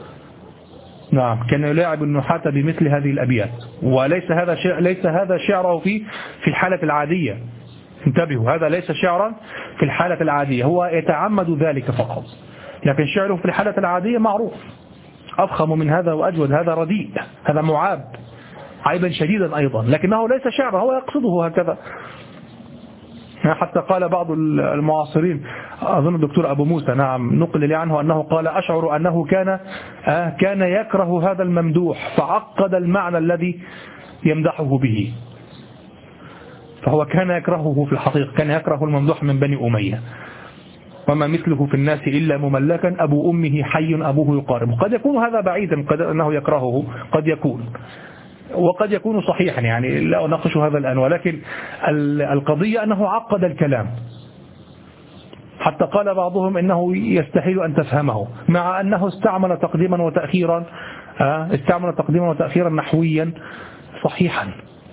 نعم، كان يلاعب النحاة بمثل هذه الأبيات، وليس هذا شعر، ليس هذا شعره في في الحالة العادية. انتبهوا، هذا ليس شعرا في الحالة العادية، هو يتعمد ذلك فقط، لكن شعره في الحالة العادية معروف. أفخم من هذا وأجود، هذا رديء، هذا معاب عيبا شديدا أيضا، لكنه ليس شعرا، هو يقصده هكذا. حتى قال بعض المعاصرين، أظن الدكتور أبو موسى، نعم، نقل لي عنه أنه قال: أشعر أنه كان كان يكره هذا الممدوح فعقد المعنى الذي يمدحه به. فهو كان يكرهه في الحقيقة، كان يكره الممدوح من بني أمية. وما مثله في الناس إلا مملكا أبو أمه حي أبوه يقاربه. قد يكون هذا بعيدا، قد أنه يكرهه، قد يكون، وقد يكون صحيحا، يعني لا أناقش هذا الآن، ولكن القضية أنه عقد الكلام، حتى قال بعضهم إنه يستحيل أن تفهمه، مع أنه استعمل تقديما وتأخيرا، استعمل تقديما وتأخيرا نحويا صحيحا.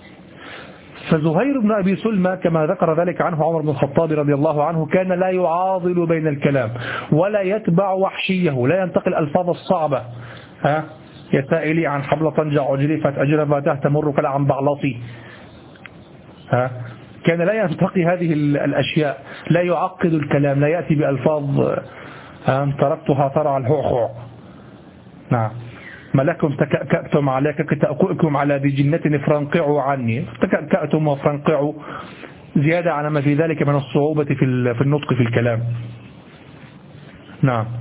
فزهير بن أبي سلمى كما ذكر ذلك عنه عمر بن الخطاب رضي الله عنه كان لا يعاضل بين الكلام ولا يتبع وحشيه، لا ينتقل الألفاظ الصعبة. ها يا سائلي عن حبل طنجة عجرفت أجرفتها تمر كلا عن بعلطي. ها كان لا ينتقي هذه الأشياء، لا يعقد الكلام، لا يأتي بألفاظ تركتها ترى الهوحو. نعم، ما لكم تكأكأتم عليك كتأكؤكم على ذي جنة فرنقعوا عني. تكأكأتم وفرنقعوا زيادة على ما في ذلك من الصعوبة في في النطق في الكلام. نعم.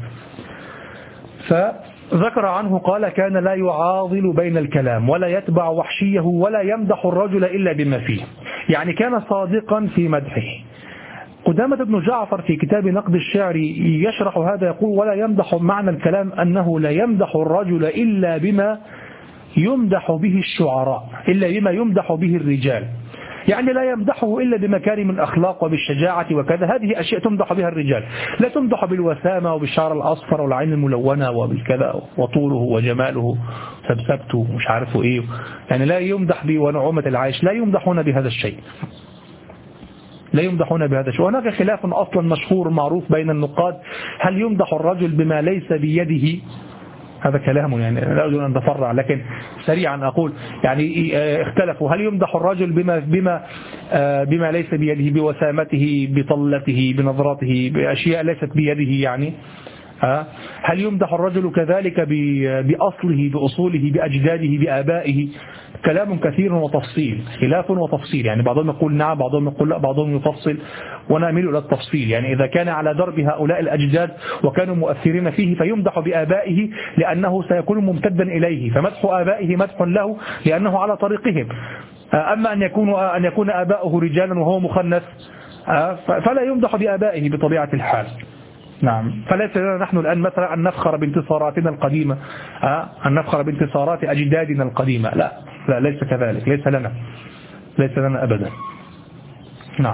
فذكر عنه قال: كان لا يعاضل بين الكلام ولا يتبع وحشيه ولا يمدح الرجل إلا بما فيه، يعني كان صادقا في مدحه. قدامة بن جعفر في كتاب نقد الشعر يشرح هذا، يقول: ولا يمدح معنى الكلام أنه لا يمدح الرجل إلا بما يمدح به الشعراء، إلا بما يمدح به الرجال، يعني لا يمدحه إلا بمكارم الأخلاق وبالشجاعة وكذا، هذه أشياء تمدح بها الرجال، لا تمدح بالوسامة وبالشعر الأصفر والعين الملونة وبالكذا وطوله وجماله سبسبته مش عارفه إيه، يعني لا يمدح به ونعومة العيش، لا يمدحون بهذا الشيء، لا يمدحون بهذا الشيء. وهناك خلاف أصلا مشهور معروف بين النقاد، هل يمدح الرجل بما ليس بيده؟ هذا كلام يعني لا أريد أن أتفرع، لكن سريعا أقول يعني اختلفوا، هل يمدح الرجل بما بما بما ليس بيده، بوسامته، بطلته، بنظراته، بأشياء ليست بيده، يعني هل يمدح الرجل كذلك بأصله، بأصوله، بأجداده، بآبائه؟ كلام كثير وتفصيل، خلاف وتفصيل، يعني بعضهم يقول نعم، بعضهم يقول لا، بعضهم يفصل، ونأمل إلى التفصيل. يعني إذا كان على درب هؤلاء الأجداد وكانوا مؤثرين فيه فيمدح بآبائه لأنه سيكون ممتدا إليه، فمدح آبائه مدح له لأنه على طريقهم. أما أن يكون أن يكون آباؤه رجالا وهو مخنث فلا يمدح بآبائه بطبيعة الحال. نعم، فليس لنا نحن الآن مثلا أن نفخر بانتصاراتنا القديمة، أن نفخر بانتصارات أجدادنا القديمة، لا لا ليس كذلك، ليس لنا ليس لنا أبدا. نعم.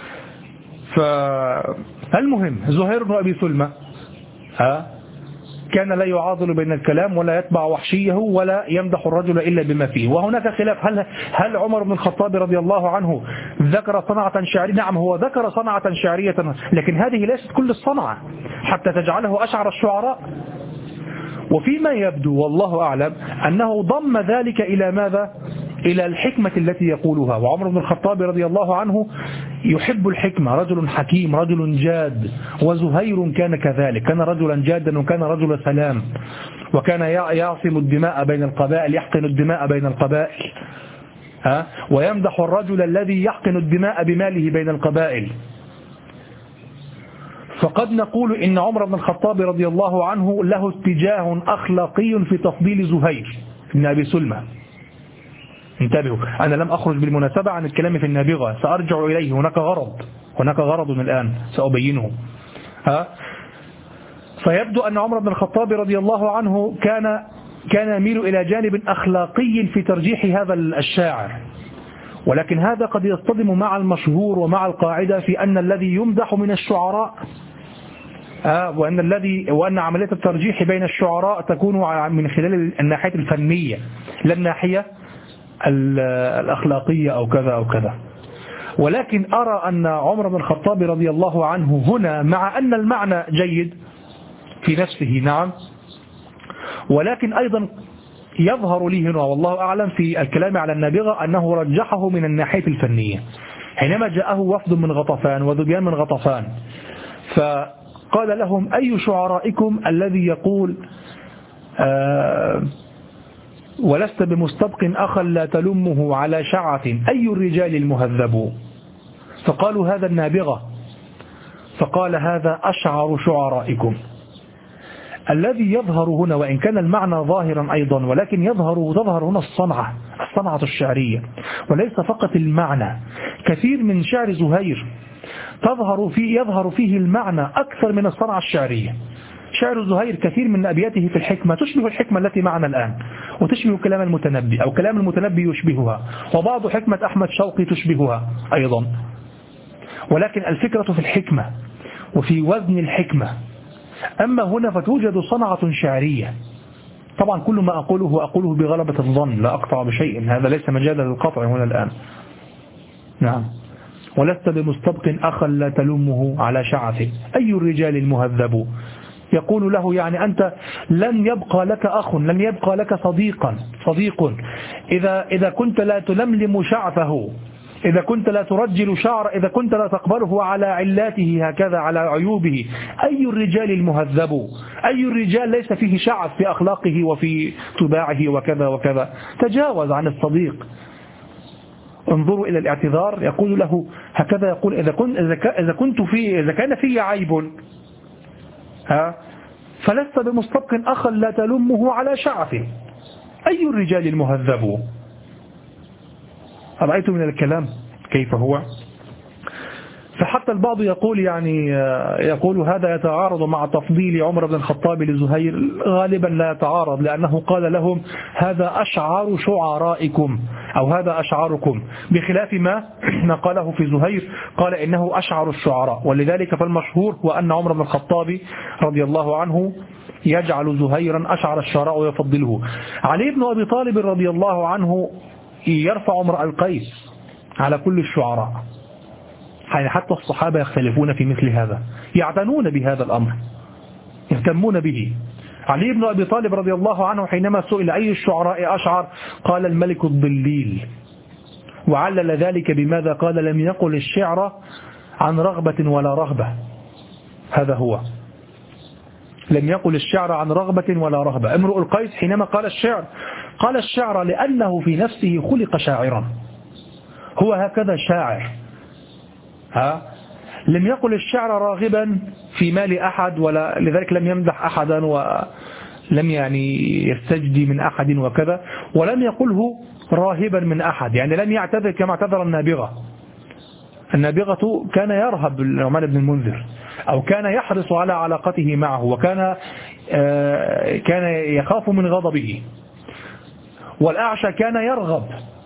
فالمهم زهير بن أبي سلمى كان لا يعاضل بين الكلام ولا يتبع وحشيه ولا يمدح الرجل إلا بما فيه. وهناك خلاف، هل هل عمر بن الخطاب رضي الله عنه ذكر صنعة شعرية؟ نعم، هو ذكر صنعة شعرية، لكن هذه ليست كل الصنعة حتى تجعله أشعر الشعراء. وفيما يبدو والله أعلم أنه ضم ذلك إلى ماذا؟ إلى الحكمة التي يقولها. وعمر بن الخطاب رضي الله عنه يحب الحكمة، رجل حكيم، رجل جاد، وزهير كان كذلك، كان رجلا جادا وكان رجل سلام، وكان يعصم الدماء بين القبائل، يحقن الدماء بين القبائل، ها؟ ويمدح الرجل الذي يحقن الدماء بماله بين القبائل. فقد نقول إن عمر بن الخطاب رضي الله عنه له اتجاه أخلاقي في تفضيل زهير بن أبي سلمى. انتبهوا، أنا لم أخرج بالمناسبة عن الكلام في النابغة، سأرجع إليه، هناك غرض هناك غرض الآن سأبينه. ها؟ فيبدو أن عمر بن الخطاب رضي الله عنه كان كان يميل إلى جانب أخلاقي في ترجيح هذا الشاعر، ولكن هذا قد يصطدم مع المشهور ومع القاعدة في أن الذي يمدح من الشعراء آه وأن الذي وأن عملية الترجيح بين الشعراء تكون من خلال الناحية الفنية لا الناحية الأخلاقية أو كذا أو كذا. ولكن أرى أن عمر بن الخطاب رضي الله عنه هنا مع أن المعنى جيد في نفسه نعم، ولكن أيضا يظهر لي هنا والله أعلم في الكلام على النابغة أنه رجحه من الناحية الفنية حينما جاءه وفد من غطفان وذبيان من غطفان، فقال لهم أي شعرائكم الذي يقول آه ولست بمستبق أخا لا تلمه على شعث أي الرجال المهذب؟ فقالوا هذا النابغة، فقال هذا أشعر شعرائكم. الذي يظهر هنا وإن كان المعنى ظاهرا أيضا، ولكن يظهر تظهر هنا الصنعة الصنعة الشعرية وليس فقط المعنى. كثير من شعر زهير تظهر فيه يظهر فيه المعنى أكثر من الصنعة الشعرية. شعر زهير كثير من أبياته في الحكمة تشبه الحكمة التي معنا الآن، وتشبه كلام المتنبي أو كلام المتنبي يشبهها، وبعض حكمة أحمد شوقي تشبهها أيضا. ولكن الفكرة في الحكمة وفي وزن الحكمة. أما هنا فتوجد صنعة شعرية. طبعا كل ما أقوله أقوله بغلبة الظن لا أقطع بشيء، هذا ليس مجالا للقطع هنا الآن. نعم. ولست بمستبق أخا لا تلمه على شعث أي الرجال المهذب؟ يقول له يعني أنت لن يبقى لك أخ، لن يبقى لك صديقا صديق إذا إذا كنت لا تلملم شعثه، إذا كنت لا ترجل شعر، إذا كنت لا تقبله على علاته هكذا على عيوبه. أي الرجال المهذب؟ أي الرجال ليس فيه شعث في أخلاقه وفي طباعه وكذا وكذا. تجاوز عن الصديق. انظروا إلى الاعتذار، يقول له هكذا، يقول إذا كنت إذا كنت في إذا كان في عيب ها فلست بمستبق أخا لا تلمه على شعثه أي الرجال المهذب؟ أرأيت من الكلام كيف هو؟ فحتى البعض يقول يعني يقول هذا يتعارض مع تفضيل عمر بن الخطاب لزهير. غالبا لا يتعارض، لأنه قال لهم هذا أشعار شعرائكم أو هذا أشعاركم، بخلاف ما نقله في زهير قال إنه أشعر الشعراء. ولذلك فالمشهور هو أن عمر بن الخطاب رضي الله عنه يجعل زهيرا أشعر الشعراء ويفضله. علي بن أبي طالب رضي الله عنه يرفع امرأ القيس على كل الشعراء، يعني حتى الصحابة يختلفون في مثل هذا، يعتنون بهذا الأمر، يهتمون به. علي بن أبي طالب رضي الله عنه حينما سئل أي الشعراء أشعر قال الملك الضليل، وعلل ذلك بماذا؟ قال لم يقل الشعر عن رغبة ولا رهبة. هذا هو، لم يقل الشعر عن رغبة ولا رهبة. امرؤ القيس حينما قال الشعر قال الشعر لأنه في نفسه خلق شاعرا، هو هكذا شاعر. ها لم يقل الشعر راغبا في مال أحد، ولا لذلك لم يمدح أحدا ولم يعني يستجدي من أحد وكذا، ولم يقله راهبا من أحد، يعني لم يعتذر كما اعتذر النابغة. النابغة كان يرهب النعمان بن المنذر أو كان يحرص على علاقته معه، وكان كان يخاف من غضبه. والأعشى كان يرغب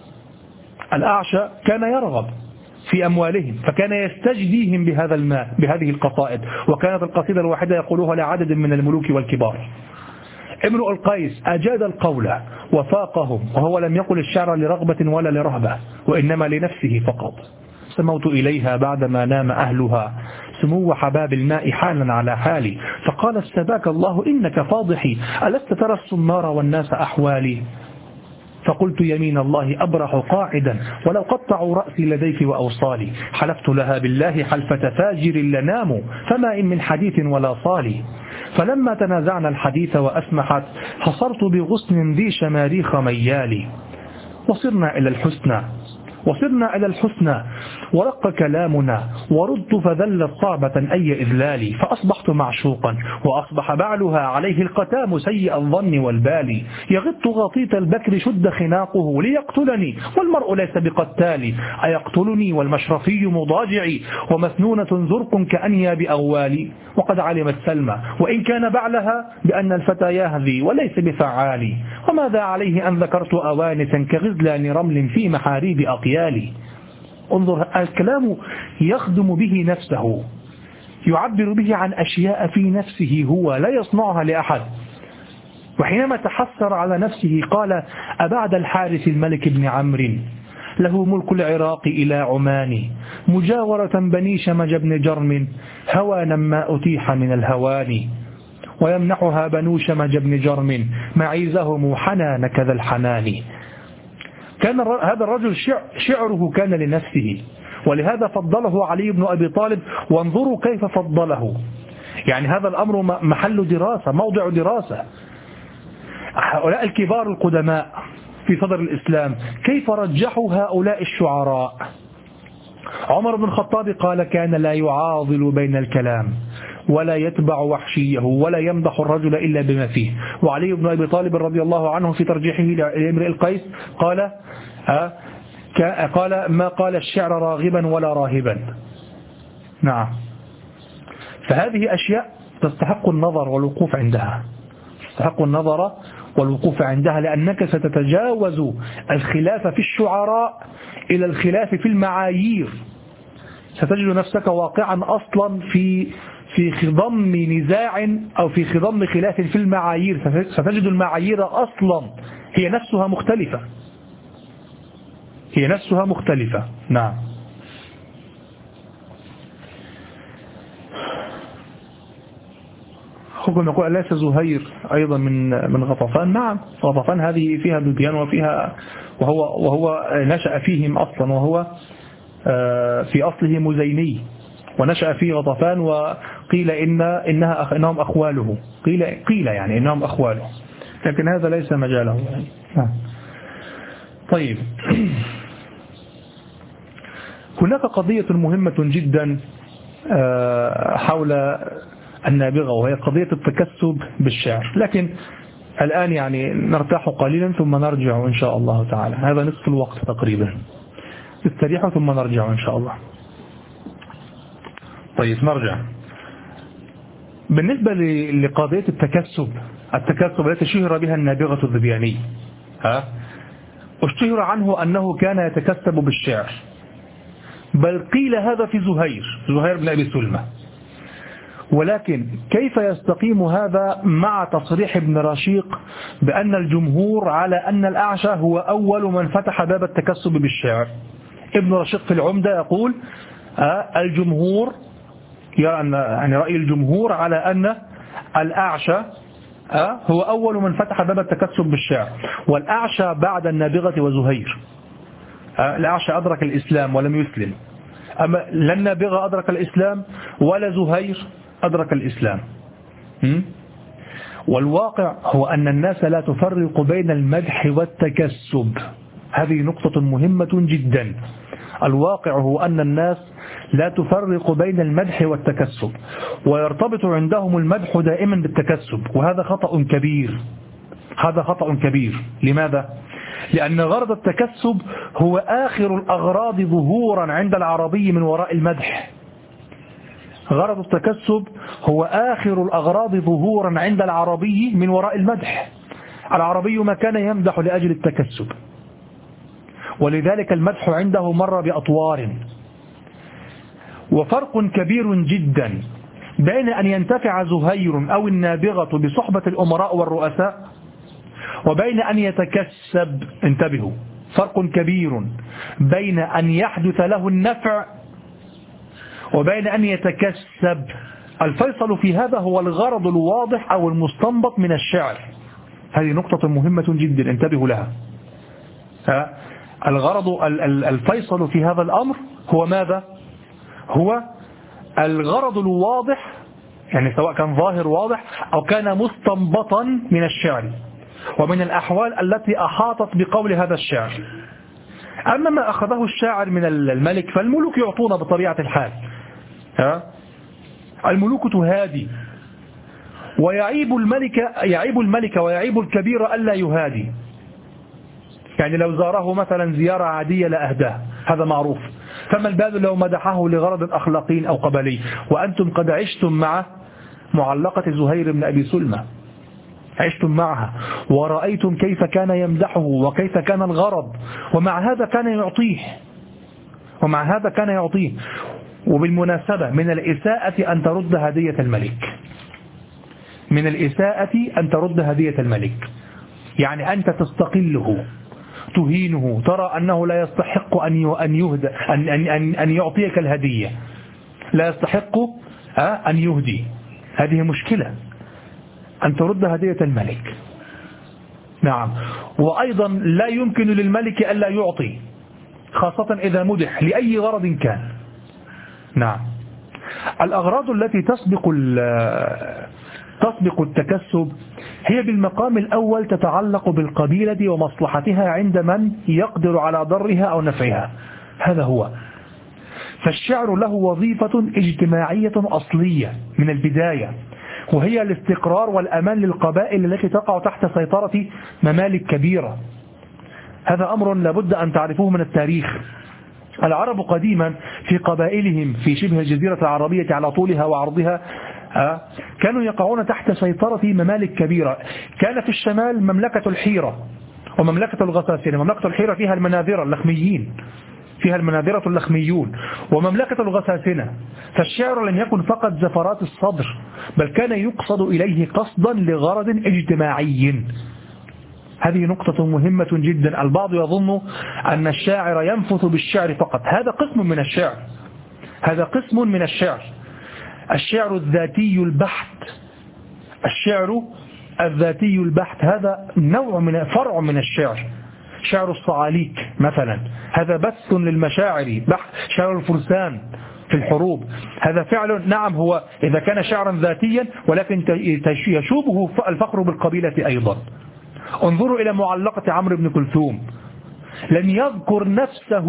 الأعشى كان يرغب في أموالهم، فكان يستجديهم بهذا الماء بهذه القصائد، وكانت القصيدة الواحدة يقولها لعدد من الملوك والكبار. امرؤ القيس أجاد القول وفاقهم، وهو لم يقل الشعر لرغبة ولا لرهبة، وإنما لنفسه فقط. سموت إليها بعدما نام أهلها سمو حباب الماء حالا على حالي، فقال استباك الله إنك فاضحي ألست ترى الصنار والناس أحوالي؟ فقلت يمين الله أبرح قاعدا ولو قطعوا رأسي لديك وأوصالي، حلفت لها بالله حلفة فاجر لنام فما إن من حديث ولا صالي. فلما تنازعنا الحديث وأسمحت حصرت بغصن ذي شماريخ ميالي، وصرنا إلى الحسنى وصرنا إلى الحسنى ورق كلامنا ورد فذلت صعبة أي إذلال فأصبحت معشوقا وأصبح بعلها عليه القتام سيء الظن والبال يغط غطيط البكر شد خناقه ليقتلني والمرء ليس بقتال أيقتلني والمشرفي مضاجعي ومثنونة زرق كأنياب أغوالي وقد علمت سلمى وإن كان بعلها بأن الفتى يهذي وليس بفعالي وماذا عليه أن ذكرت أوانسا كغزلان رمل في محاريب أقيالي. انظر الكلام يخدم به نفسه، يعبر به عن أشياء في نفسه هو لا يصنعها لأحد. وحينما تحسر على نفسه قال أبعد الحارث الملك بن عمرو له ملك العراق إلى عمان مجاورة بني شمج بن جرم هوانا ما أتيح من الهوان ويمنحها بنو شمج بن جرم معيزهم حنان كذا الحنان. كان هذا الرجل شعره كان لنفسه، ولهذا فضله علي بن أبي طالب. وانظروا كيف فضله، يعني هذا الأمر محل دراسة، موضع دراسة. هؤلاء الكبار القدماء في صدر الإسلام كيف رجحوا هؤلاء الشعراء. عمر بن الخطاب قال كان لا يعاضل بين الكلام ولا يتبع وحشيه ولا يمدح الرجل إلا بما فيه. وعلي بن أبي طالب رضي الله عنه في ترجيحه لامرئ القيس قال قال ما قال الشعر راغبا ولا راهبا. نعم، فهذه أشياء تستحق النظر والوقوف عندها، تستحق النظر والوقوف عندها، لأنك ستتجاوز الخلاف في الشعراء إلى الخلاف في المعايير. ستجد نفسك واقعا أصلا في في خضم نزاع أو في خضم خلاف في المعايير. ستجد المعايير أصلا هي نفسها مختلفة، هي نفسها مختلفة. نعم. أخوكم يقول أليس زهير أيضا من من غطفان؟ نعم، غطفان هذه فيها ذبيان وفيها وهو وهو نشأ فيهم أصلا، وهو في أصله مزيني ونشأ في غطفان، وقيل إن إنها إنهم أخواله، قيل قيل يعني إنهم أخواله، لكن هذا ليس مجاله يعني. طيب، هناك قضية مهمة جدا حول النابغة، وهي قضية التكسب بالشعر. لكن الآن يعني نرتاح قليلا ثم نرجع إن شاء الله تعالى، هذا نصف الوقت تقريبا، نستريح ثم نرجع إن شاء الله. طيب نرجع. بالنسبة لقضية التكسب، التكسب التي شهر بها النابغة الذبياني، ها اشتهر عنه أنه كان يتكسب بالشعر، بل قيل هذا في زهير زهير بن أبي سلمى. ولكن كيف يستقيم هذا مع تصريح ابن رشيق بأن الجمهور على أن الأعشى هو أول من فتح باب التكسب بالشعر؟ ابن رشيق في العمدة يقول الجمهور يعني رأي الجمهور على أن الأعشى هو أول من فتح باب التكسب بالشعر، والأعشى بعد النابغة وزهير. الأعشى أدرك الإسلام ولم يسلم، أما لا النابغة أدرك الإسلام ولا زهير أدرك الإسلام. والواقع هو أن الناس لا تفرق بين المدح والتكسب، هذه نقطة مهمة جدا. الواقع هو أن الناس لا تفرق بين المدح والتكسب، ويرتبط عندهم المدح دائما بالتكسب، وهذا خطأ كبير، هذا خطأ كبير. لماذا؟ لأن غرض التكسب هو آخر الأغراض ظهورا عند العربي من وراء المدح. غرض التكسب هو آخر الأغراض ظهورا عند العربي من وراء المدح. العربي ما كان يمدح لأجل التكسب، ولذلك المدح عنده مر بأطوار. وفرق كبير جدا بين أن ينتفع زهير أو النابغة بصحبة الأمراء والرؤساء وبين أن يتكسب. انتبهوا، فرق كبير بين أن يحدث له النفع وبين أن يتكسب. الفيصل في هذا هو الغرض الواضح أو المستنبط من الشعر. هذه نقطة مهمة جدا، انتبهوا لها. الغرض الفيصل في هذا الأمر هو ماذا؟ هو الغرض الواضح، يعني سواء كان ظاهر واضح أو كان مستنبطا من الشعر ومن الأحوال التي أحاطت بقول هذا الشعر. أما ما أخذه الشاعر من الملك فالملوك يعطون بطبيعة الحال. ها؟ الملوك تهادي، ويعيب الملك يعيب الملك ويعيب الكبير ألا يهادي. يعني لو زاره مثلا زيارة عادية لأهداه، هذا معروف، فما البال لو مدحه لغرض أخلاقي أو قبلي. وأنتم قد عشتم مع معلقة زهير بن أبي سلمة، عشتم معها ورأيتم كيف كان يمدحه وكيف كان الغرض، ومع هذا كان يعطيه ومع هذا كان يعطيه. وبالمناسبة من الإساءة أن ترد هدية الملك، من الإساءة أن ترد هدية الملك، يعني أنت تستقله، تهينه، ترى أنه لا يستحق أن أن يهدى أن أن أن يعطيك الهدية، لا يستحق أن يهدي. هذه مشكلة، أن ترد هدية الملك. نعم. وأيضا لا يمكن للملك ألا يعطي، خاصة إذا مدح لأي غرض كان. نعم. الأغراض التي تسبق تسبق التكسب هي بالمقام الأول تتعلق بالقبيلة ومصلحتها عند من يقدر على ضرها أو نفعها، هذا هو. فالشعر له وظيفة اجتماعية أصلية من البداية، وهي الاستقرار والأمان للقبائل التي تقع تحت سيطرة ممالك كبيرة. هذا أمر لابد أن تعرفوه من التاريخ. العرب قديما في قبائلهم في شبه الجزيرة العربية على طولها وعرضها كانوا يقعون تحت سيطرة ممالك كبيرة. كان في الشمال مملكة الحيرة ومملكة الغساسنة. مملكة الحيرة فيها المناذرة اللخميين، فيها المناذرة اللخميون، ومملكة الغساسنة. فالشعر لم يكن فقط زفرات الصدر، بل كان يقصد إليه قصدا لغرض اجتماعي. هذه نقطة مهمة جدا. البعض يظن أن الشاعر ينفث بالشعر فقط، هذا قسم من الشعر، هذا قسم من الشعر. الشعر الذاتي البحت، الشعر الذاتي البحت هذا نوع من فرع من الشعر. شعر الصعاليك مثلا هذا بث للمشاعر، بحث. شعر الفرسان في الحروب هذا فعل، نعم، هو إذا كان شعرا ذاتيا ولكن يشوبه الفخر بالقبيلة أيضا. انظروا إلى معلقة عمرو بن كلثوم، لم يذكر نفسه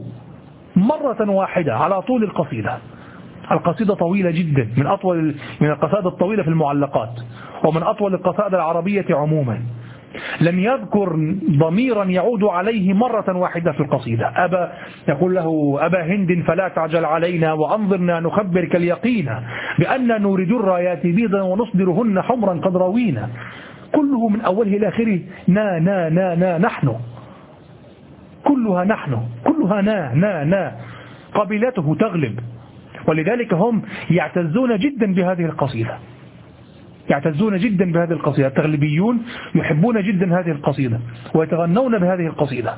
مرة واحدة على طول القصيدة. القصيدة طويلة جدا، من أطول من القصائد الطويلة في المعلقات، ومن أطول القصائد العربية عموما. لم يذكر ضميرا يعود عليه مرة واحدة في القصيدة. أبا يقول له أبا هند فلا تعجل علينا وأنظرنا نخبرك اليقين بأن نورد الرايات بيضا ونصدرهن حمرا قد روينا. كله من أوله إلى آخره نا نا نا نا نحن، كلها نحن، كلها نا نا نا. قبيلته تغلب، ولذلك هم يعتزون جدا بهذه القصيدة، يعتزون جدا بهذه القصيدة. التغلبيون يحبون جدا هذه القصيدة ويتغنون بهذه القصيدة،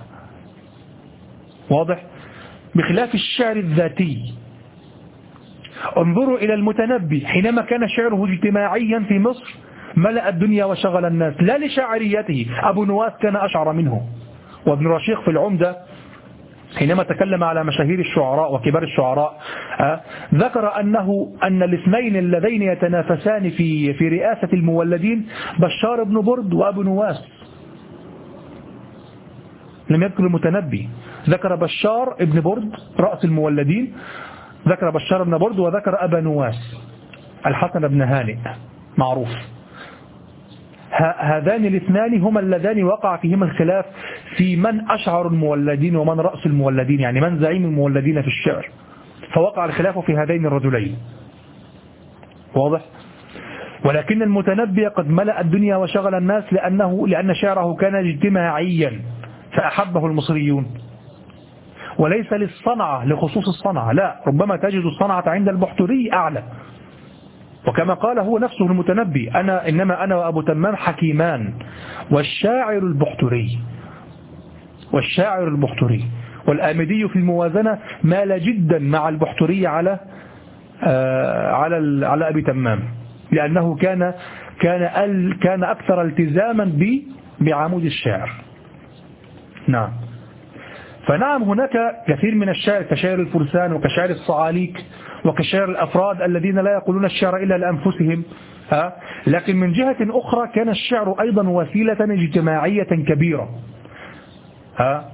واضح؟ بخلاف الشعر الذاتي. انظروا إلى المتنبي حينما كان شعره اجتماعيا في مصر ملأ الدنيا وشغل الناس، لا لشاعريته. أبو نواس كان أشعر منه. وابن رشيق في العمدة حينما تكلم على مشاهير الشعراء وكبار الشعراء ذكر أنه أن الاثنين اللذين يتنافسان في في رئاسة المولدين بشار بن برد وأبو نواس. لم يذكر المتنبي، ذكر بشار بن برد رأس المولدين، ذكر بشار بن برد وذكر أبا نواس الحسن بن هانئ معروف. هذان الاثنان هما اللذان وقع فيهما الخلاف في من أشعر المولدين ومن رأس المولدين، يعني من زعيم المولدين في الشعر. فوقع الخلاف في هذين الرجلين، واضح؟ ولكن المتنبي قد ملأ الدنيا وشغل الناس لأنه لأن شعره كان اجتماعيا فأحبه المصريون، وليس للصنعة لخصوص الصنعة، لا، ربما تجد الصنعة عند البحتري أعلى. وكما قال هو نفسه المتنبي أنا إنما أنا وأبو تمام حكيمان والشاعر البحتري، والشاعر البحتري. والآمدي في الموازنة مال جدا مع البحتري على آه على على أبي تمام، لأنه كان كان كان أكثر التزاما بعمود الشعر. نعم. فنعم هناك كثير من الشعر كشعر الفرسان وكشعر الصعاليك وكشعر الأفراد الذين لا يقولون الشعر إلا لأنفسهم. ها؟ لكن من جهة أخرى كان الشعر أيضا وسيلة اجتماعية كبيرة. ها؟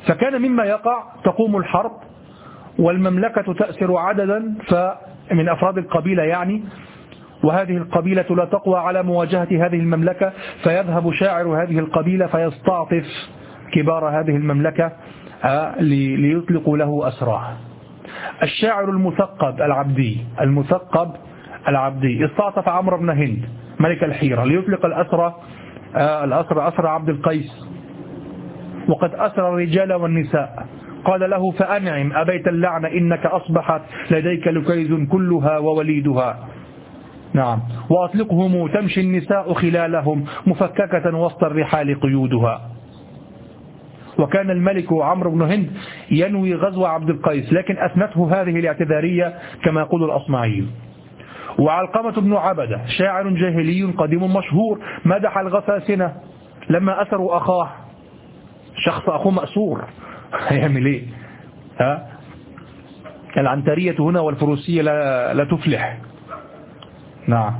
فكان مما يقع تقوم الحرب والمملكة تأسر عددا فمن أفراد القبيلة يعني، وهذه القبيلة لا تقوى على مواجهة هذه المملكة، فيذهب شاعر هذه القبيلة فيستعطف كبار هذه المملكة ليطلقوا له أسراه. الشاعر المثقب العبدي المثقب العبدي استعطف عمرو بن هند ملك الحيرة ليطلق الأسرى الأسرى أسرى عبد القيس، وقد أسرى الرجال والنساء. قال له: فأنعم أبيت اللعن إنك أصبحت لديك لكيز كلها ووليدها. نعم. وأطلقهم تمشي النساء خلالهم مفككة وسط الرحال قيودها. وكان الملك عمرو بن هند ينوي غزو عبد القيس، لكن أثنته هذه الاعتذارية كما يقول الأصمعيين. وعلقمة بن عبدة شاعر جاهلي قديم مشهور مدح الغساسنة لما أسروا أخاه، شخص أخوه مأسور هيعمل إيه؟ ها؟ العنترية هنا والفروسية لا, لا تفلح. نعم.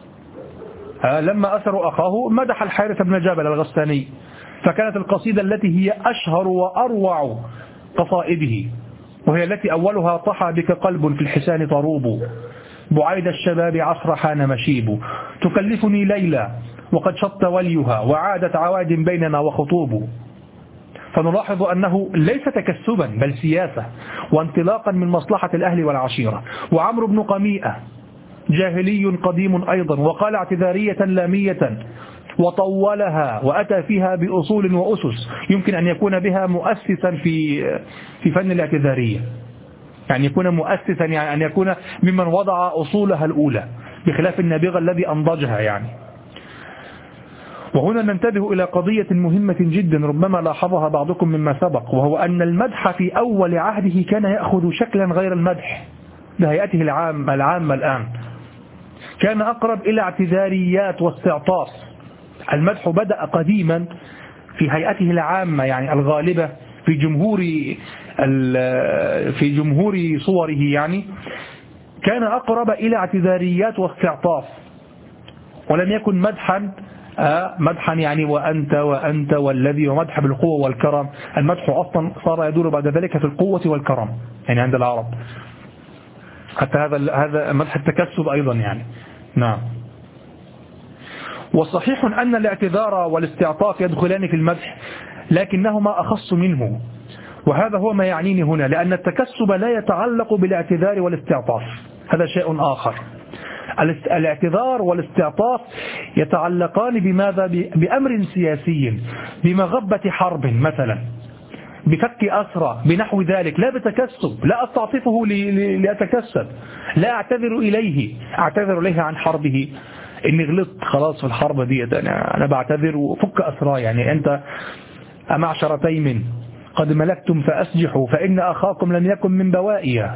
لما أسروا أخاه مدح الحارث بن جبل الغساني، فكانت القصيدة التي هي أشهر وأروع قصائده، وهي التي أولها: طحى بك قلب في الحسان طروب، بعيد الشباب عصر حان مشيب، تكلفني ليلى وقد شط وليها، وعادت عواد بيننا وخطوب. فنلاحظ أنه ليس تكسبا بل سياسة وانطلاقا من مصلحة الأهل والعشيرة. وعمرو بن قميئة جاهلي قديم أيضا، وقال اعتذارية لامية وطولها وأتى فيها بأصول وأسس يمكن أن يكون بها مؤسسا في في فن الاعتذارية، يعني يكون مؤسسا، يعني أن يكون ممن وضع أصولها الأولى بخلاف النابغة الذي أنضجها يعني. وهنا ننتبه إلى قضية مهمة جدا ربما لاحظها بعضكم مما سبق، وهو أن المدح في أول عهده كان يأخذ شكلا غير المدح بهيئته العامة العامة الآن، كان أقرب إلى اعتذاريات واستعطاف. المدح بدأ قديما في هيئته العامة يعني الغالبة في جمهور في جمهور صوره، يعني كان أقرب إلى اعتذاريات واستعطاف، ولم يكن مدحا مدحا يعني وأنت وأنت والذي، ومدح بالقوة والكرم. المدح أصلا صار يدور بعد ذلك في القوة والكرم يعني عند العرب، حتى هذا هذا مدح التكسب أيضا يعني. نعم. وصحيح أن الاعتذار والاستعطاف يدخلان في المدح، لكنهما أخص منه، وهذا هو ما يعنيني هنا، لأن التكسب لا يتعلق بالاعتذار والاستعطاف، هذا شيء آخر. الاعتذار والاستعطاف يتعلقان بماذا؟ بأمر سياسي، بمغبة حرب مثلا، بفك أسرى، بنحو ذلك، لا بتكسب. لا أستعطفه لأتكسب، لا أعتذر إليه أعتذر إليه عن حربه، إني غلطت خلاص في الحرب دي، أنا بعتذر وفك أسرى. يعني أنت أمعشر تيم قد ملكتم فأسجحوا، فإن أخاكم لم يكن من بوائيا.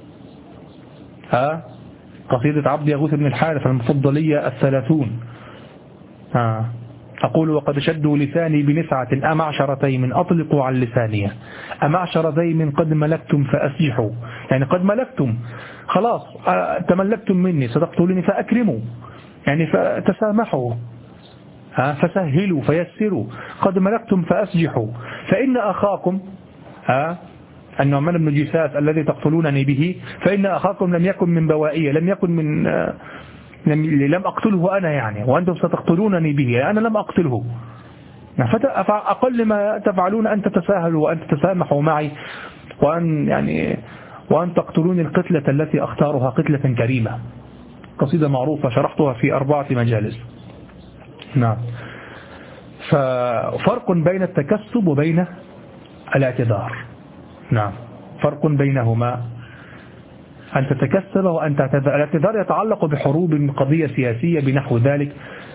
ها قصيدة عبد يغوث بن الحارث المفضلية الثلاثون. ها أقول: وقد شدوا لساني بنسعة أمعشر تيم أطلقوا عن لسانية، أمعشر تيم قد ملكتم فأسجحوا، يعني قد ملكتم خلاص، تملكتم مني، ستقتلوني فأكرموا، يعني فتسامحوا، ها فسهلوا فيسروا، قد ملكتم فأسجحوا، فإن أخاكم ها النعمان بن جيساس الذي تقتلونني به، فإن أخاكم لم يكن من بوائية، لم يكن من لم أقتله أنا يعني، وأنتم ستقتلونني به، أنا لم أقتله. فأقل ما تفعلون أن تتساهلوا وأن تتسامحوا معي، وأن يعني وأن تقتلوني القتلة التي أختارها قتلة كريمة. قصيدة معروفة شرحتها في أربعة مجالس. نعم. ففرق بين التكسب وبين الاعتذار. نعم، فرق بينهما، أن تتكسب وأن تعتذر. الاعتذار يتعلق بحروب، قضية سياسية بنحو ذلك،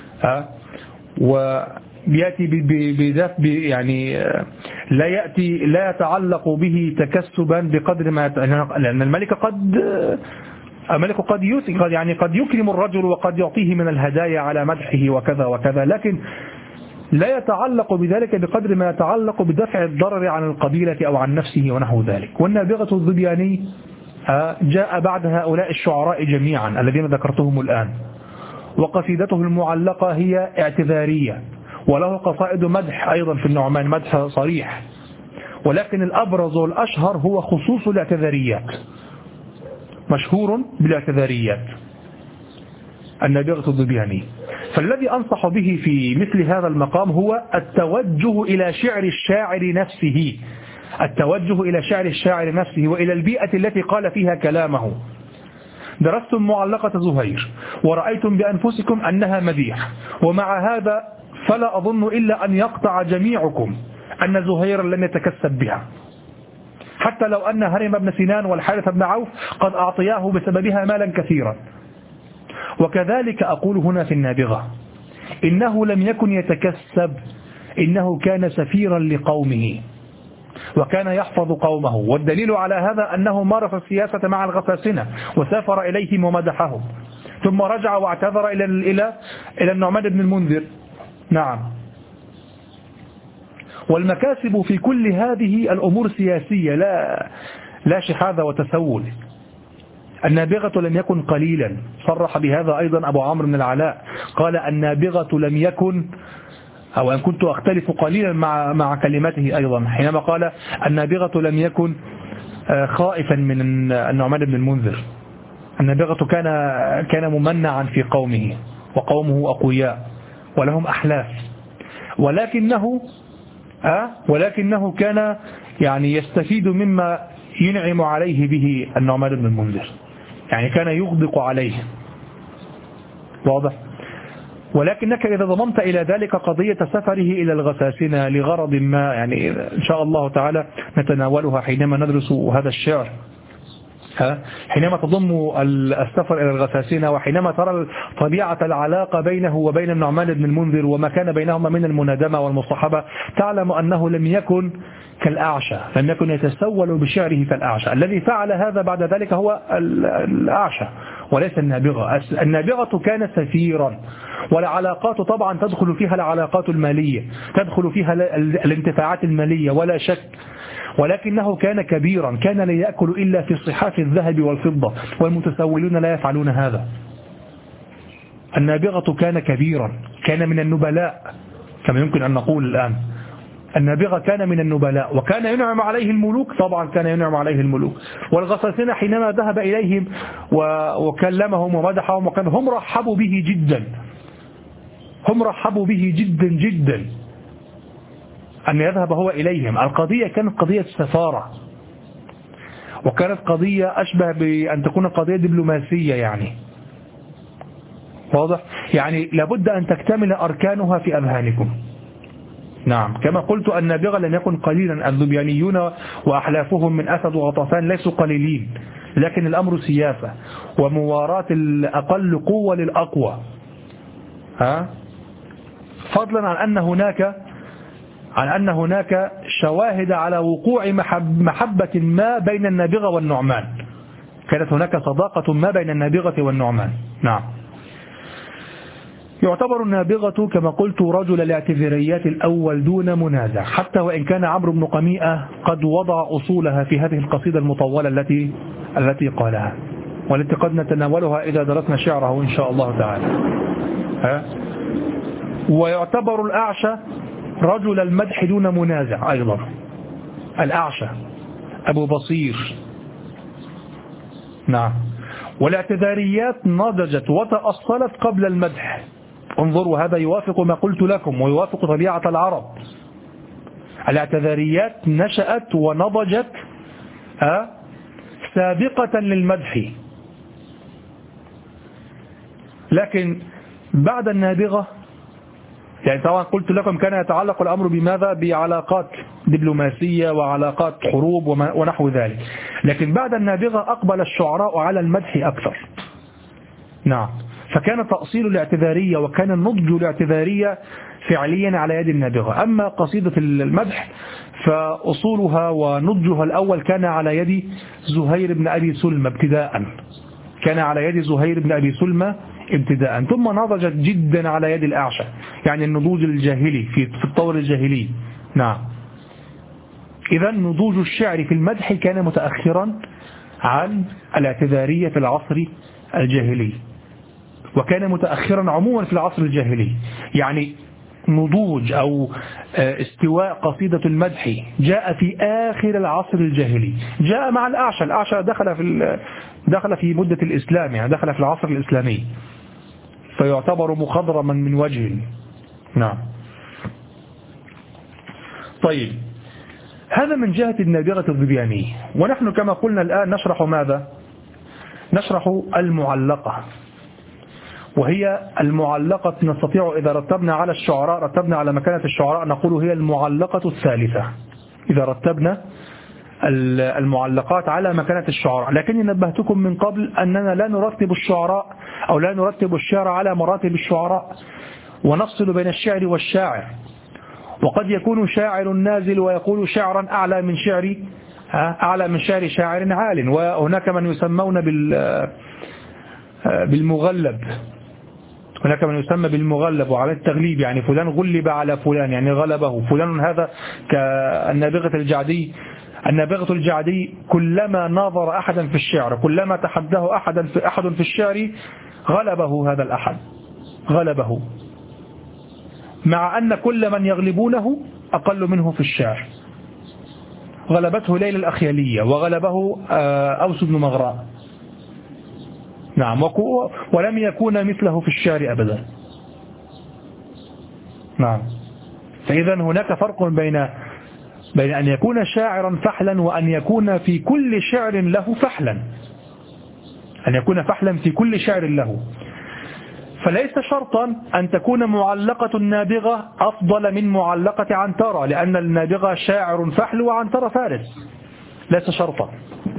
ويأتي بذات يعني لا يأتي لا يتعلق به تكسبا بقدر ما، لأن الملك قد الملك قد يعني قد يكرم الرجل وقد يعطيه من الهدايا على مدحه وكذا وكذا، لكن لا يتعلق بذلك بقدر ما يتعلق بدفع الضرر عن القبيلة أو عن نفسه ونحو ذلك. والنابغة الظبياني جاء بعد هؤلاء الشعراء جميعا الذين ذكرتهم الآن، وقصيدته المعلقة هي اعتذارية، وله قصائد مدح أيضا في النعمان، مدح صريح، ولكن الأبرز والأشهر هو خصوص الاعتذاريات، مشهور بالاعتذاريات النابغة الظبياني. فالذي أنصح به في مثل هذا المقام هو التوجه إلى شعر الشاعر نفسه، التوجه إلى شعر الشاعر نفسه وإلى البيئة التي قال فيها كلامه. درستم معلقة زهير ورأيتم بأنفسكم أنها مديح، ومع هذا فلا أظن إلا أن يقطع جميعكم أن زهير لم يتكسب بها، حتى لو أن هرم بن سنان والحارث بن عوف قد أعطياه بسببها مالا كثيرا. وكذلك أقول هنا في النابغة، إنه لم يكن يتكسب، إنه كان سفيرا لقومه وكان يحفظ قومه، والدليل على هذا أنه مارس السياسة مع الغساسنة وسافر إليهم ومدحهم، ثم رجع واعتذر إلى إلى إلى النعمان بن المنذر. نعم. والمكاسب في كل هذه الأمور سياسية، لا لا شحاذ وتسول. النابغة لم يكن قليلا، صرح بهذا أيضا أبو عمرو بن العلاء، قال النابغة لم يكن، أو أن كنت أختلف قليلا مع مع كلمته أيضا حينما قال النابغة لم يكن خائفا من النعمان بن المنذر. النابغة كان كان ممنعا في قومه، وقومه أقوياء ولهم أحلاف، ولكنه أه ولكنه كان يعني يستفيد مما ينعم عليه به النعمان بن المنذر، يعني كان يغدق عليه. واضح؟ ولكنك إذا ضممت إلى ذلك قضية سفره إلى الغساسنة لغرض ما، يعني إن شاء الله تعالى نتناولها حينما ندرس هذا الشعر، حينما تضم السفر إلى الغساسنة وحينما ترى طبيعة العلاقة بينه وبين النعمان بن المنذر وما كان بينهما من المنادمة والمصاحبة، تعلم أنه لم يكن كالأعشى، لم يكن يتسول بشعره كالأعشى. الذي فعل هذا بعد ذلك هو الأعشى وليس النابغة. النابغة كان سفيرا، والعلاقات طبعا تدخل فيها العلاقات المالية، تدخل فيها الانتفاعات المالية ولا شك، ولكنه كان كبيرا، كان لا يأكل إلا في صحاف الذهب والفضة، والمتسولون لا يفعلون هذا. النابغة كان كبيرا، كان من النبلاء كما يمكن أن نقول الآن. النابغة كان من النبلاء، وكان ينعم عليه الملوك، طبعا كان ينعم عليه الملوك. والغساسنة حينما ذهب إليهم وكلمهم ومدحهم، وكان هم رحبوا به جدا، هم رحبوا به جدا جدا أن يذهب هو إليهم. القضية كانت قضية سفارة، وكانت قضية أشبه بأن تكون قضية دبلوماسية، يعني واضح؟ يعني لابد أن تكتمل أركانها في أذهانكم. نعم، كما قلت النابغة لم يكن قليلا، الذبيانيون وأحلافهم من أسد وغطفان ليسوا قليلين، لكن الأمر سياسة ومواراة الأقل قوة للأقوى، ها؟ فضلا عن أن هناك عن أن هناك شواهد على وقوع محب محبة ما بين النابغة والنعمان، كانت هناك صداقة ما بين النابغة والنعمان. نعم. يعتبر النابغة كما قلت رجل الاعتذاريات الأول دون منازع، حتى وإن كان عمرو بن قميئة قد وضع أصولها في هذه القصيدة المطولة التي التي قالها، والتي قد نتناولها إذا درسنا شعره إن شاء الله تعالى. ها؟ ويعتبر الأعشى رجل المدح دون منازع أيضا، الأعشى أبو بصير. نعم. والاعتذاريات نضجت وتأصلت قبل المدح، انظروا هذا يوافق ما قلت لكم ويوافق طبيعة العرب. الاعتذاريات نشأت ونضجت أه سابقة للمدح، لكن بعد النابغة يعني طبعا قلت لكم كان يتعلق الأمر بماذا؟ بعلاقات دبلوماسية وعلاقات حروب ونحو ذلك، لكن بعد النابغة أقبل الشعراء على المدح أكثر. نعم. فكان تأصيل الاعتذارية وكان النضج الاعتذارية فعليا على يد النابغة. أما قصيدة المدح فأصولها ونضجها الأول كان على يد زهير بن أبي سلمى ابتداء، كان على يد زهير بن أبي سلمى ابتداء، ثم نضجت جدا على يد الأعشى، يعني النضوج الجاهلي في في الطور الجاهلي. نعم. إذا نضوج الشعر في المدح كان متأخرا عن الاعتذارية في العصر الجاهلي، وكان متأخرا عموما في العصر الجاهلي. يعني نضوج أو استواء قصيدة المدح جاء في آخر العصر الجاهلي، جاء مع الأعشى. الأعشى دخل في دخل في مدة الإسلام، يعني دخل في العصر الإسلامي، فيعتبر مخضرما من وجه. نعم. طيب، هذا من جهة النابغة الظبيانية. ونحن كما قلنا الآن نشرح ماذا؟ نشرح المعلقة، وهي المعلقة نستطيع إذا رتبنا على الشعراء، رتبنا على مكانة الشعراء، نقول هي المعلقة الثالثة إذا رتبنا المعلقات على مكانة الشعراء. لكني نبهتكم من قبل أننا لا نرتب الشعراء أو لا نرتب الشعر على مراتب الشعراء، ونفصل بين الشعر والشاعر. وقد يكون شاعر نازل ويقول شعرا أعلى من شعر أعلى من شعر شاعر عال. وهناك من يسمون بالمغلب، هناك من يسمى بالمغلب وعلى التغليب، يعني فلان غلب على فلان، يعني غلبه فلان. هذا كالنابغة الجعدي. النابغة الجعدي كلما ناظر أحدا في الشعر، كلما تحداه أحدا في أحد في الشعر، غلبه هذا الأحد، غلبه، مع أن كل من يغلبونه أقل منه في الشعر. غلبته ليلى الأخيلية، وغلبه أوس بن مغراء. نعم. ولم يكون مثله في الشعر أبدا. نعم. فإذا هناك فرق بين بين أن يكون شاعرا فحلا وأن يكون في كل شعر له فحلا، أن يكون فحلا في كل شعر له. فليس شرطا أن تكون معلقة النابغة أفضل من معلقة عنترة، لأن النابغة شاعر فحل وعنترة فارس. ليس شرطا،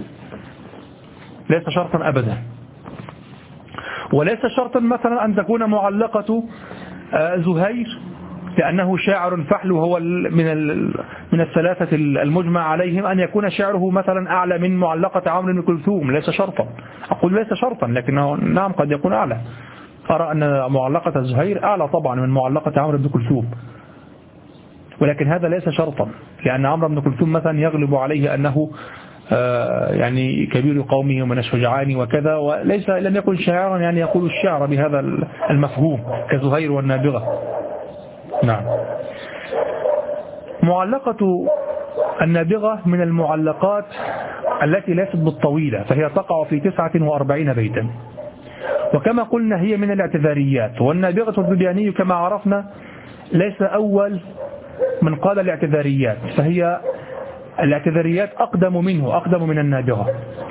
ليس شرطا أبدا. وليس شرطا مثلا أن تكون معلقة زهير لأنه شاعر فحل وهو من من الثلاثة المجمع عليهم، أن يكون شعره مثلا أعلى من معلقة عمرو بن كلثوم. ليس شرطا، أقول ليس شرطا، لكنه نعم قد يكون أعلى. أرى أن معلقة زهير أعلى طبعا من معلقة عمرو بن كلثوم، ولكن هذا ليس شرطا، لأن عمرو بن كلثوم مثلا يغلب عليه أنه يعني كبير قومه ومن الشجعان وكذا، وليس لم يكن شاعرا يعني يقول الشعر بهذا المفهوم كزهير والنابغة. نعم. معلقة النابغة من المعلقات التي ليست بالطويلة، فهي تقع في تسعة وأربعين بيتا، وكما قلنا هي من الاعتذاريات. والنابغة الظبياني كما عرفنا ليس أول من قال الاعتذاريات، فهي الاعتذاريات أقدم منه، أقدم من النابغة.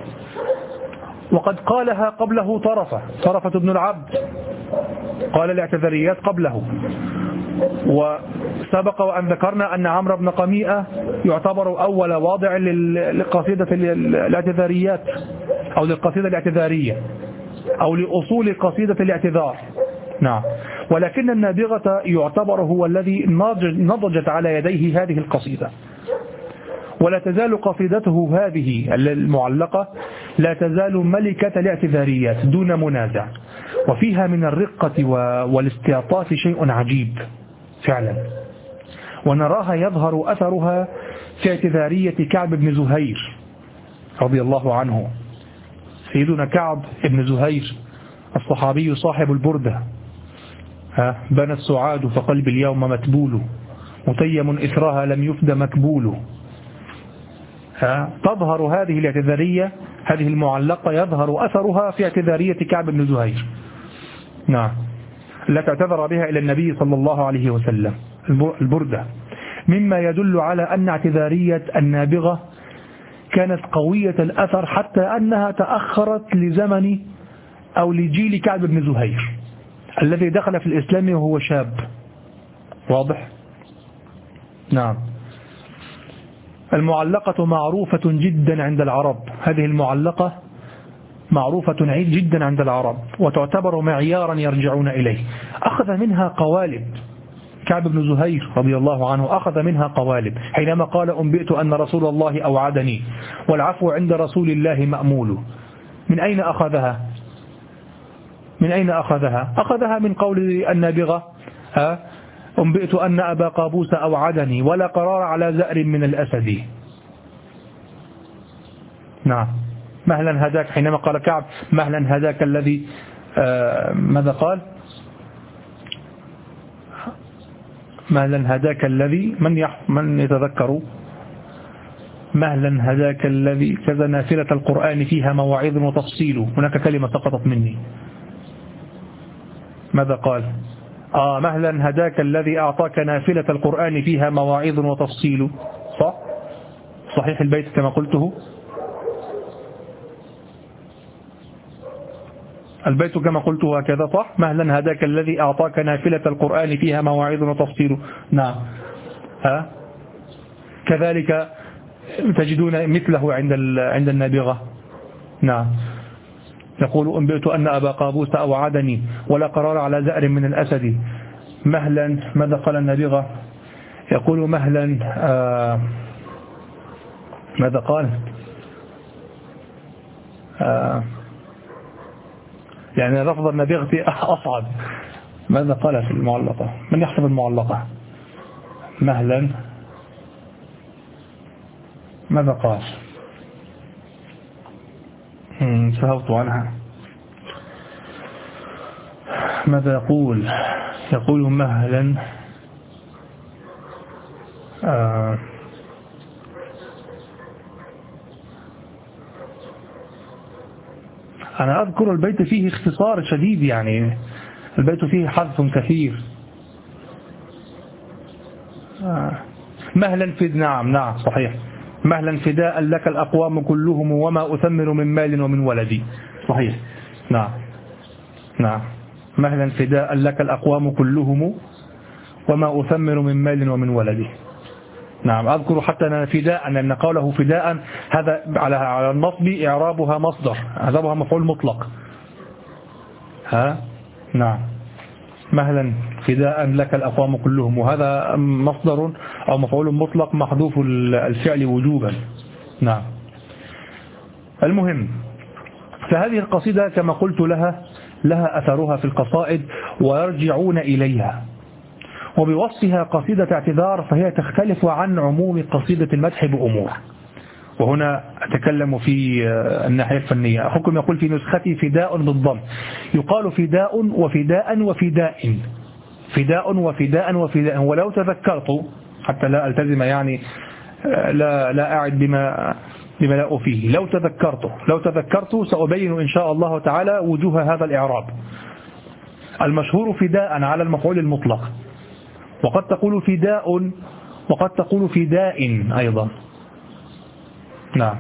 وقد قالها قبله طرفة طرفة بن العبد، قال الاعتذاريات قبله. وسبق وأن ذكرنا أن عمرو بن قميئة يعتبر أول واضع لقصيدة الاعتذاريات أو للقصيدة الاعتذارية أو لأصول قصيدة الاعتذار. نعم. ولكن النابغة يعتبر هو الذي نضجت على يديه هذه القصيدة، ولا تزال قصيدته هذه المعلقة لا تزال ملكة الاعتذاريات دون منازع، وفيها من الرقة والاستعطاف شيء عجيب فعلا، ونراها يظهر أثرها في اعتذارية كعب بن زهير رضي الله عنه. سيدنا كعب بن زهير الصحابي صاحب البردة، بنى السعاد فقلب اليوم متبول، متيم إثرها لم يفد مكبول. تظهر هذه الاعتذارية، هذه المعلقة يظهر أثرها في اعتذارية كعب بن زهير. نعم. التي اعتذر بها إلى النبي صلى الله عليه وسلم، البردة، مما يدل على أن اعتذارية النابغة كانت قوية الأثر، حتى أنها تأخرت لزمن أو لجيل كعب بن زهير الذي دخل في الإسلام وهو شاب. واضح؟ نعم. المعلقة معروفة جدا عند العرب، هذه المعلقة معروفة جدا عند العرب وتعتبر معيارا يرجعون إليه. أخذ منها قوالب كعب بن زهير رضي الله عنه، أخذ منها قوالب حينما قال أنبئت أن رسول الله أوعدني والعفو عند رسول الله مأمول. من أين أخذها؟ من أين أخذها؟ أخذها من قول النابغة أنبئت أن أبا قابوس أوعدني ولا قرار على زأر من الأسد. نعم. مهلا هداك، حينما قال كعب مهلا هداك الذي آه ماذا قال؟ مهلا هداك الذي من يح من يتذكر مهلا هداك الذي كذا نافلة القرآن فيها مواعظ وتفصيل. هناك كلمة سقطت مني، ماذا قال؟ آه مهلا هداك الذي أعطاك نافلة القرآن فيها مواعظ وتفصيل. صح؟ صحيح البيت كما قلته؟ البيت كما قلته هكذا صح؟ مهلا هداك الذي أعطاك نافلة القرآن فيها مواعظ وتفصيل. نعم. ها؟ كذلك تجدون مثله عند عند النابغة. نعم. يقول أنبئت أن أبا قابوس أوعدني ولا قرار على زأر من الأسد. مهلا ماذا قال النابغة؟ يقول مهلا آه ماذا قال؟ آه يعني لفظ النابغة أصعب. ماذا قال في المعلقة؟ من يحفظ المعلقة؟ مهلا ماذا قال؟ سهوت عنها. ماذا يقول؟ يقول مهلا آه أنا أذكر البيت فيه اختصار شديد، يعني البيت فيه حذف كثير. آه مهلا في نعم نعم صحيح. مهلا فداء لك الأقوام كلهم وما أثمر من مال ومن ولدي. صحيح. نعم نعم. مهلا فداء لك الأقوام كلهم وما أثمر من مال ومن ولدي. نعم. أذكر حتى أن فداء أن قوله فداء هذا على على النصب إعرابها مصدر، إعرابها مفعول مطلق. ها نعم. مهلا فداء لك الأقوام كلهم، وهذا مصدر أو مفعول مطلق محذوف الفعل وجوبا. نعم. المهم، فهذه القصيدة كما قلت لها لها أثرها في القصائد ويرجعون إليها. وبوصفها قصيدة اعتذار فهي تختلف عن عموم قصيدة المدح بأمور، وهنا أتكلم في الناحية الفنية. أخوكم يقول في نسختي فداء بالضم، يقال فداء وفداء وفداء، فداء وفداء وفداء. ولو تذكرت حتى لا ألتزم يعني لا لا أعد بما بما لا أفيه، لو تذكرت لو تذكرت سأبين إن شاء الله تعالى وجوه هذا الإعراب. المشهور فداء على المفعول المطلق، وقد تقول فداء وقد تقول فداء أيضا. نعم.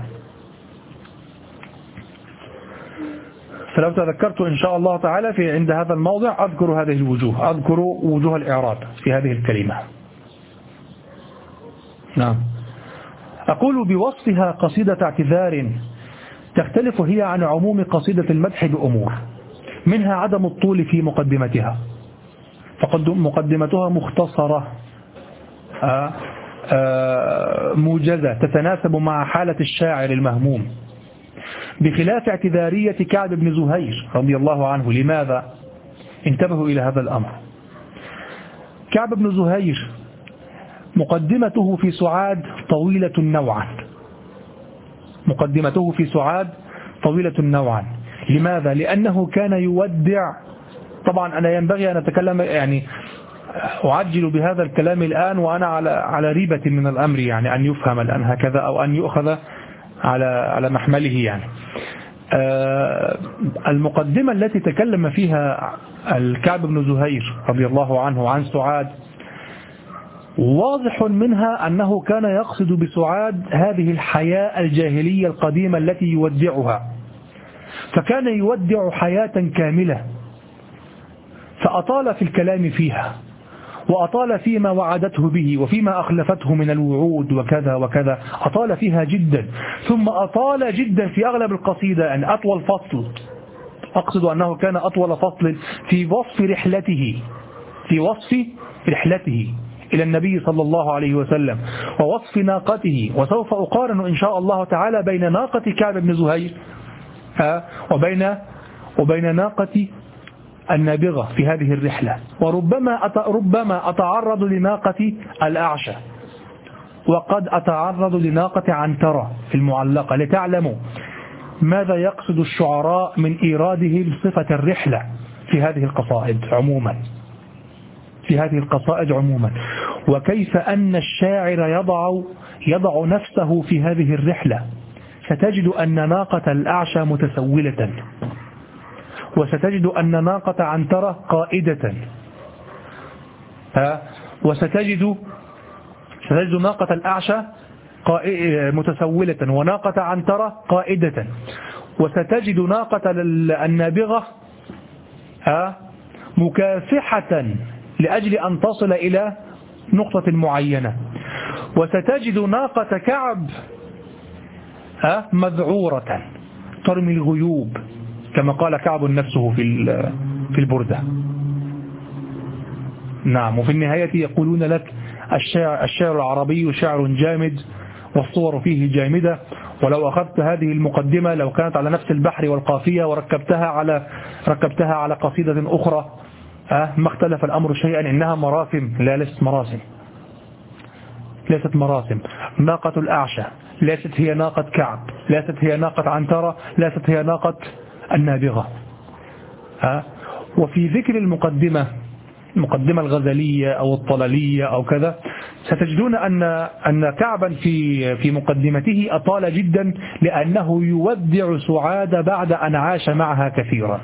فلو تذكرت إن شاء الله تعالى في عند هذا الموضع أذكر هذه الوجوه، أذكر وجوه الإعراب في هذه الكلمة. نعم. أقول بوصفها قصيدة اعتذار تختلف هي عن عموم قصيدة المدح بأمور، منها عدم الطول في مقدمتها، فقد مقدمتها مختصرة آآ آآ موجزة تتناسب مع حالة الشاعر المهموم، بخلاف اعتذارية كعب بن زهير رضي الله عنه. لماذا؟ انتبهوا إلى هذا الأمر. كعب بن زهير مقدمته في سعاد طويلة نوعا، مقدمته في سعاد طويلة نوعا. لماذا؟ لأنه كان يودع. طبعا أنا ينبغي أن أتكلم يعني أعجل بهذا الكلام الآن وأنا على على ريبة من الأمر، يعني أن يفهم الآن هكذا أو أن يؤخذ على على محمله. يعني المقدمة التي تكلم فيها الكعب بن زهير رضي الله عنه عن سعاد واضح منها أنه كان يقصد بسعاد هذه الحياة الجاهلية القديمة التي يودعها، فكان يودع حياة كاملة، فأطال في الكلام فيها وأطال فيما وعدته به وفيما أخلفته من الوعود وكذا وكذا، أطال فيها جدا. ثم أطال جدا في أغلب القصيدة، أن أطول فصل أقصد أنه كان أطول فصل في وصف رحلته في وصف رحلته إلى النبي صلى الله عليه وسلم ووصف ناقته. وسوف أقارن إن شاء الله تعالى بين ناقة كعب بن زهير وبين وبين ناقة النابغة في هذه الرحلة. وربما ربما أتعرض لناقة الأعشى، وقد أتعرض لناقة عنترة في المعلقة، لتعلموا ماذا يقصد الشعراء من إيرادهم صفة الرحلة في هذه القصائد عموما. في هذه القصائد عموما، وكيف أن الشاعر يضع يضع نفسه في هذه الرحلة. ستجد أن ناقة الأعشى متسولة، وستجد أن ناقة عنترة قائدة، وستجد ستجد ناقة الأعشى متسولة وناقة عنترة قائدة، وستجد ناقة النابغة مكافحة لأجل أن تصل إلى نقطة معينة، وستجد ناقة كعب مذعورة ترمي الغيوب كما قال كعب نفسه في في البردة. نعم. وفي النهاية يقولون لك الشعر, الشعر العربي شعر جامد والصور فيه جامدة، ولو أخذت هذه المقدمة لو كانت على نفس البحر والقافية وركبتها على ركبتها على قصيدة أخرى أه ما اختلف الأمر شيئا، إنها مراسم. لا، ليست مراسم، ليست مراسم. ناقة الأعشى ليست هي ناقة كعب، ليست هي ناقة عنترة، ليست هي ناقة النابغة. أه وفي ذكر المقدمة المقدمة الغزلية أو الطلالية أو كذا، ستجدون أن أن كعبا في في مقدمته أطال جدا، لأنه يودع سعاد بعد أن عاش معها كثيرا،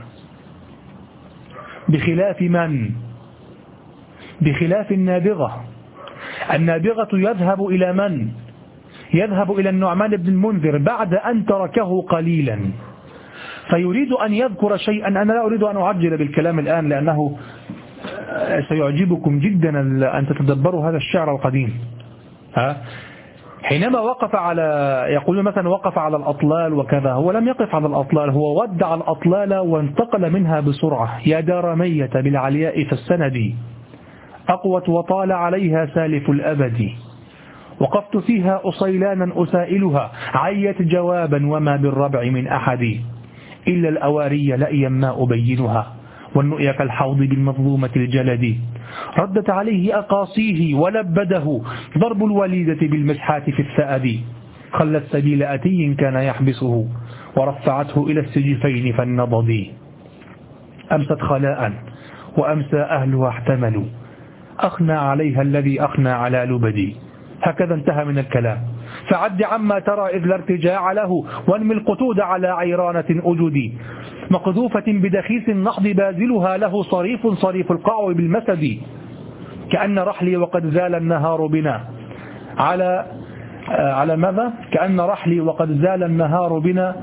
بخلاف من؟ بخلاف النابغة. النابغة يذهب إلى من؟ يذهب إلى النعمان بن المنذر بعد أن تركه قليلا، فيريد أن يذكر شيئا. أنا لا أريد أن أعجل بالكلام الآن لأنه سيعجبكم جدا أن تتدبروا هذا الشعر القديم. ها؟ حينما وقف على يقول مثلا وقف على الأطلال وكذا، هو لم يقف على الأطلال، هو ودع الأطلال وانتقل منها بسرعة. يا دار مية بالعلياء فالسند أقوت وطال عليها سالف الأبد، وقفت فيها أصيلانا أسائلها عيت جوابا وما بالربع من أحد، إلا الأواري لأيا ما أبينها والنؤيا كالحوض بالمظلومة الجلد، ردت عليه أقاصيه ولبده ضرب الوليدة بالمسحات في الثأد، خلت سبيل أتي كان يحبسه ورفعته إلى السجفين فالنضد، أمست خلاء وأمسى أهلها احتملوا أخنى عليها الذي أخنى على لبدي. هكذا انتهى من الكلام. فعد عما ترى إذ لا ارتجاع له وانمي القتود على عيرانة أجدي، مقذوفة بدخيس النحض بازلها له صريف صريف القعو بالمسد، كأن رحلي وقد زال النهار بنا على على ماذا؟ كأن رحلي وقد زال النهار بنا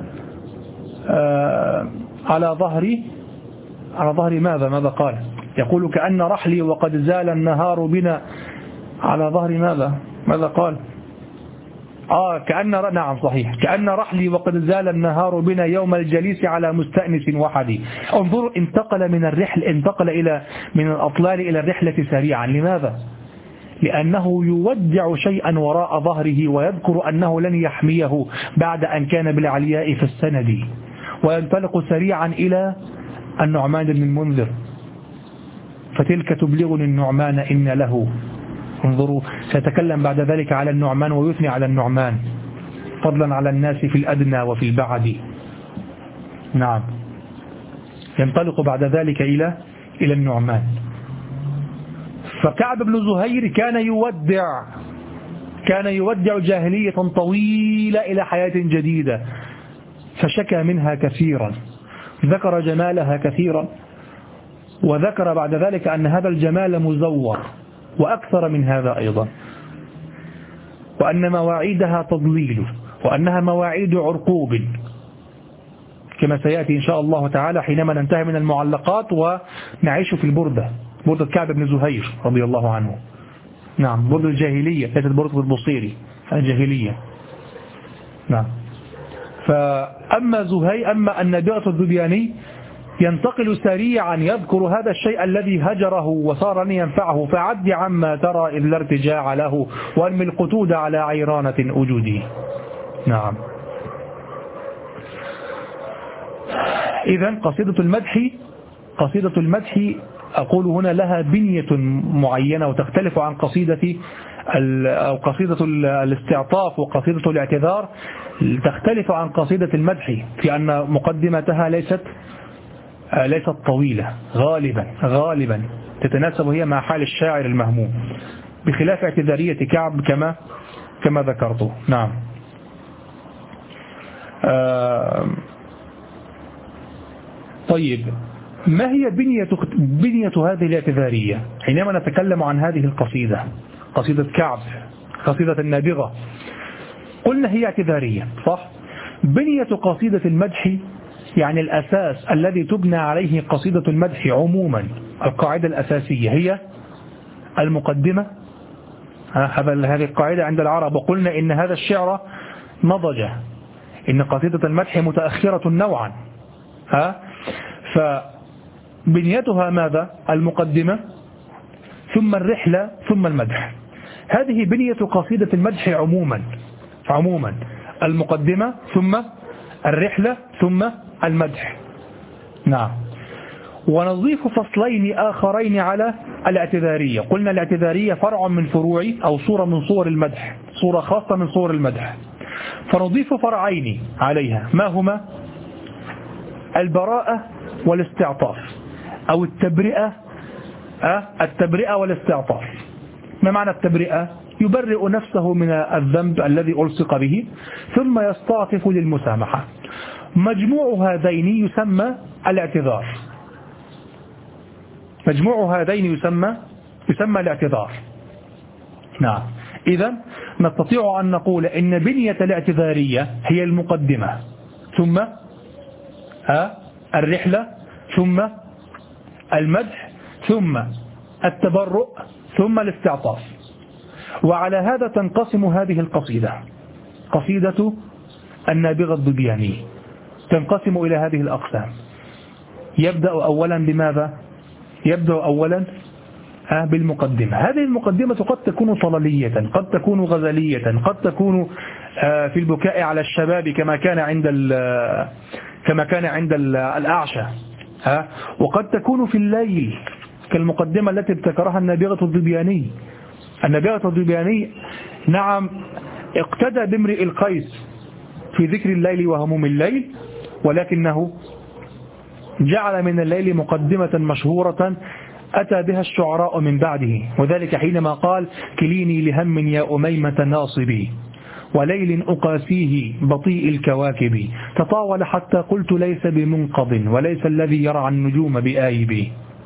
على ظهري على ظهر ماذا ماذا قال؟ يقول كأن رحلي وقد زال النهار بنا على ظهر ماذا ماذا قال؟ آه كأن نعم صحيح، كأن رحلي وقد زال النهار بنا يوم الجليس على مستأنس وحدي. انظر، انتقل من الرحل انتقل إلى من الأطلال إلى الرحلة سريعا. لماذا؟ لأنه يودع شيئا وراء ظهره ويذكر أنه لن يحميه بعد أن كان بالعلياء في السند، وينطلق سريعا إلى النعمان بن المنذر، فتلك تبلغني النعمان إن له. انظروا، سيتكلم بعد ذلك على النعمان ويثني على النعمان فضلا على الناس في الأدنى وفي البعد. نعم، ينطلق بعد ذلك إلى إلى النعمان. فكعب بن زهير كان يودع كان يودع جاهلية طويلة إلى حياة جديدة، فشكى منها كثيرا، ذكر جمالها كثيرا، وذكر بعد ذلك أن هذا الجمال مزور، وأكثر من هذا أيضا، وأن مواعيدها تضليل، وأنها مواعيد عرقوب، كما سيأتي إن شاء الله تعالى حينما ننتهي من المعلقات ونعيش في البردة، بردة كعب بن زهير رضي الله عنه. نعم، بردة الجاهلية، ليست بردة البصيري، الجاهلية. نعم. فأما زهير أما النابغة الذبياني ينتقل سريعا يذكر هذا الشيء الذي هجره وصار لن ينفعه، فعد عما ترى إذ لا ارتجاع له وانمي القتود على عيرانة أجودي. نعم. إذن قصيدة المدح قصيدة المدح أقول هنا لها بنية معينة وتختلف عن قصيدة أو قصيدة الاستعطاف وقصيدة الاعتذار، تختلف عن قصيدة المدح في أن مقدمتها ليست ليست طويلة غالبا غالبا تتناسب هي مع حال الشاعر المهموم، بخلاف اعتذارية كعب كما كما ذكرته. نعم. آه طيب، ما هي بنية بنية هذه الاعتذارية؟ حينما نتكلم عن هذه القصيدة، قصيدة كعب، قصيدة النابغة، قلنا هي اعتذارية، صح؟ بنية قصيدة المدح، يعني الأساس الذي تبنى عليه قصيدة المدح عموما، القاعدة الأساسية هي المقدمة. هذا هذه القاعدة عند العرب، وقلنا إن هذا الشعر نضج، إن قصيدة المدح متأخرة نوعا، ها فبنيتها ماذا؟ المقدمة ثم الرحلة ثم المدح. هذه بنية قصيدة المدح عموما عموما المقدمة ثم الرحلة ثم المدح. نعم. ونضيف فصلين آخرين على الاعتذارية. قلنا الاعتذارية فرع من فروع أو صورة من صور المدح، صورة خاصة من صور المدح، فنضيف فرعين عليها، ما هما؟ البراءة والاستعطاف، أو التبرئة. أه؟ التبرئة والاستعطاف. ما معنى التبرئة؟ يبرئ نفسه من الذنب الذي ألصق به ثم يستعطف للمسامحة. مجموع هذين يسمى الاعتذار. مجموع هذين يسمى يسمى الاعتذار. نعم. إذا نستطيع أن نقول إن بنية الاعتذارية هي المقدمة ثم الرحلة ثم المدح ثم التبرؤ ثم الاستعطاف. وعلى هذا تنقسم هذه القصيدة، قصيدة النابغة الظبياني تنقسم إلى هذه الأقسام. يبدأ أولا بماذا؟ يبدأ أولا بالمقدمة. هذه المقدمة قد تكون طلالية، قد تكون غزلية، قد تكون في البكاء على الشباب كما كان عند كما كان عند الأعشى، وقد تكون في الليل كالمقدمة التي ابتكرها النابغة الظبياني. النابغة الظبياني نعم اقتدى بامرئ القيس في ذكر الليل وهموم الليل، ولكنه جعل من الليل مقدمة مشهورة أتى بها الشعراء من بعده، وذلك حينما قال: كليني لهم يا أميمة ناصبي وليل أقاسيه بطيء الكواكب، تطاول حتى قلت ليس بمنقض وليس الذي يرعى النجوم بآيب،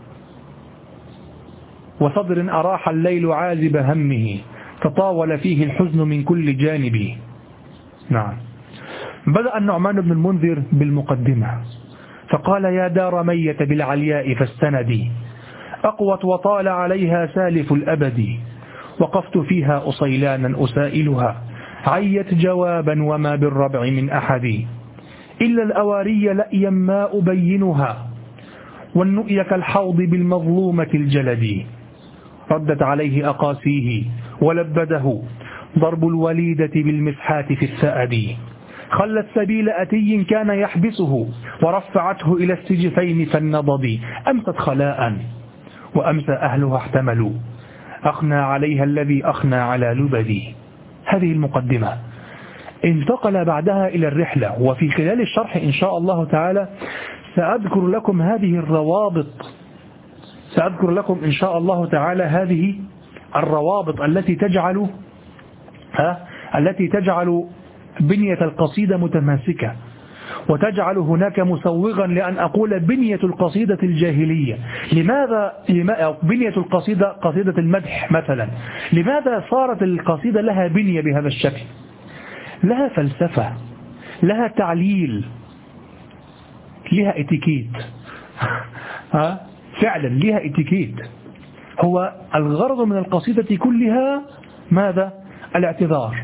وصدر أراح الليل عازب همه تطاول فيه الحزن من كل جانب. نعم. بدأ النعمان بن المنذر بالمقدمة فقال: يا دار ميت بالعلياء فاستندي، أقوت وطال عليها سالف الأبد، وقفت فيها أصيلانا أسائلها، عيت جوابا وما بالربع من أحد، إلا الأواري لأيا ما أبينها، والنؤي كالحوض بالمظلومة الجلد، ردت عليه أقاسيه ولبده ضرب الوليدة بالمسحات في الثأد، خلت سبيل أتي كان يحبسه ورفعته إلى السجفين فالنضد، أمست خلاء وأمسى أهلها احتملوا، أخنى عليها الذي أخنى على لبدي. هذه المقدمة. انتقل بعدها إلى الرحلة، وفي خلال الشرح إن شاء الله تعالى سأذكر لكم هذه الروابط سأذكر لكم إن شاء الله تعالى هذه الروابط التي تجعل ها التي تجعل بنية القصيدة متماسكة، وتجعل هناك مسوغا لأن أقول بنية القصيدة الجاهلية. لماذا بنية القصيدة قصيدة المدح مثلا؟ لماذا صارت القصيدة لها بنية بهذا الشكل؟ لها فلسفة، لها تعليل، لها اتيكيت. ها فعلا لها اتيكيت. هو الغرض من القصيدة كلها ماذا؟ الاعتذار.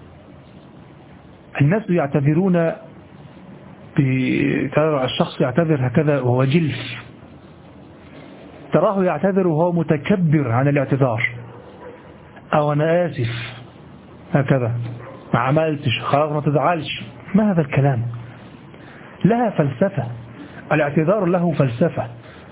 الناس يعتذرون، الشخص يعتذر هكذا وهو جلف، تراه يعتذر وهو متكبر عن الاعتذار، أو أنا آسف هكذا ما عملتش خلاص ما تزعلش. ما هذا الكلام؟ لها فلسفة، الاعتذار له فلسفة.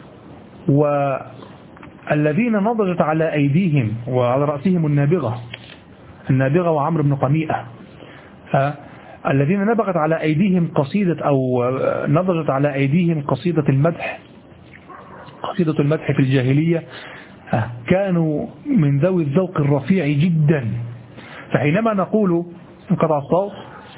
والذين نضجت على أيديهم وعلى رأسهم النابغة النابغة وعمرو بن قميئة، الذين نبغت على أيديهم قصيدة أو نضجت على أيديهم قصيدة المدح، قصيدة المدح في الجاهلية كانوا من ذوي الذوق الرفيع جدا. فحينما نقول انقطع الصوت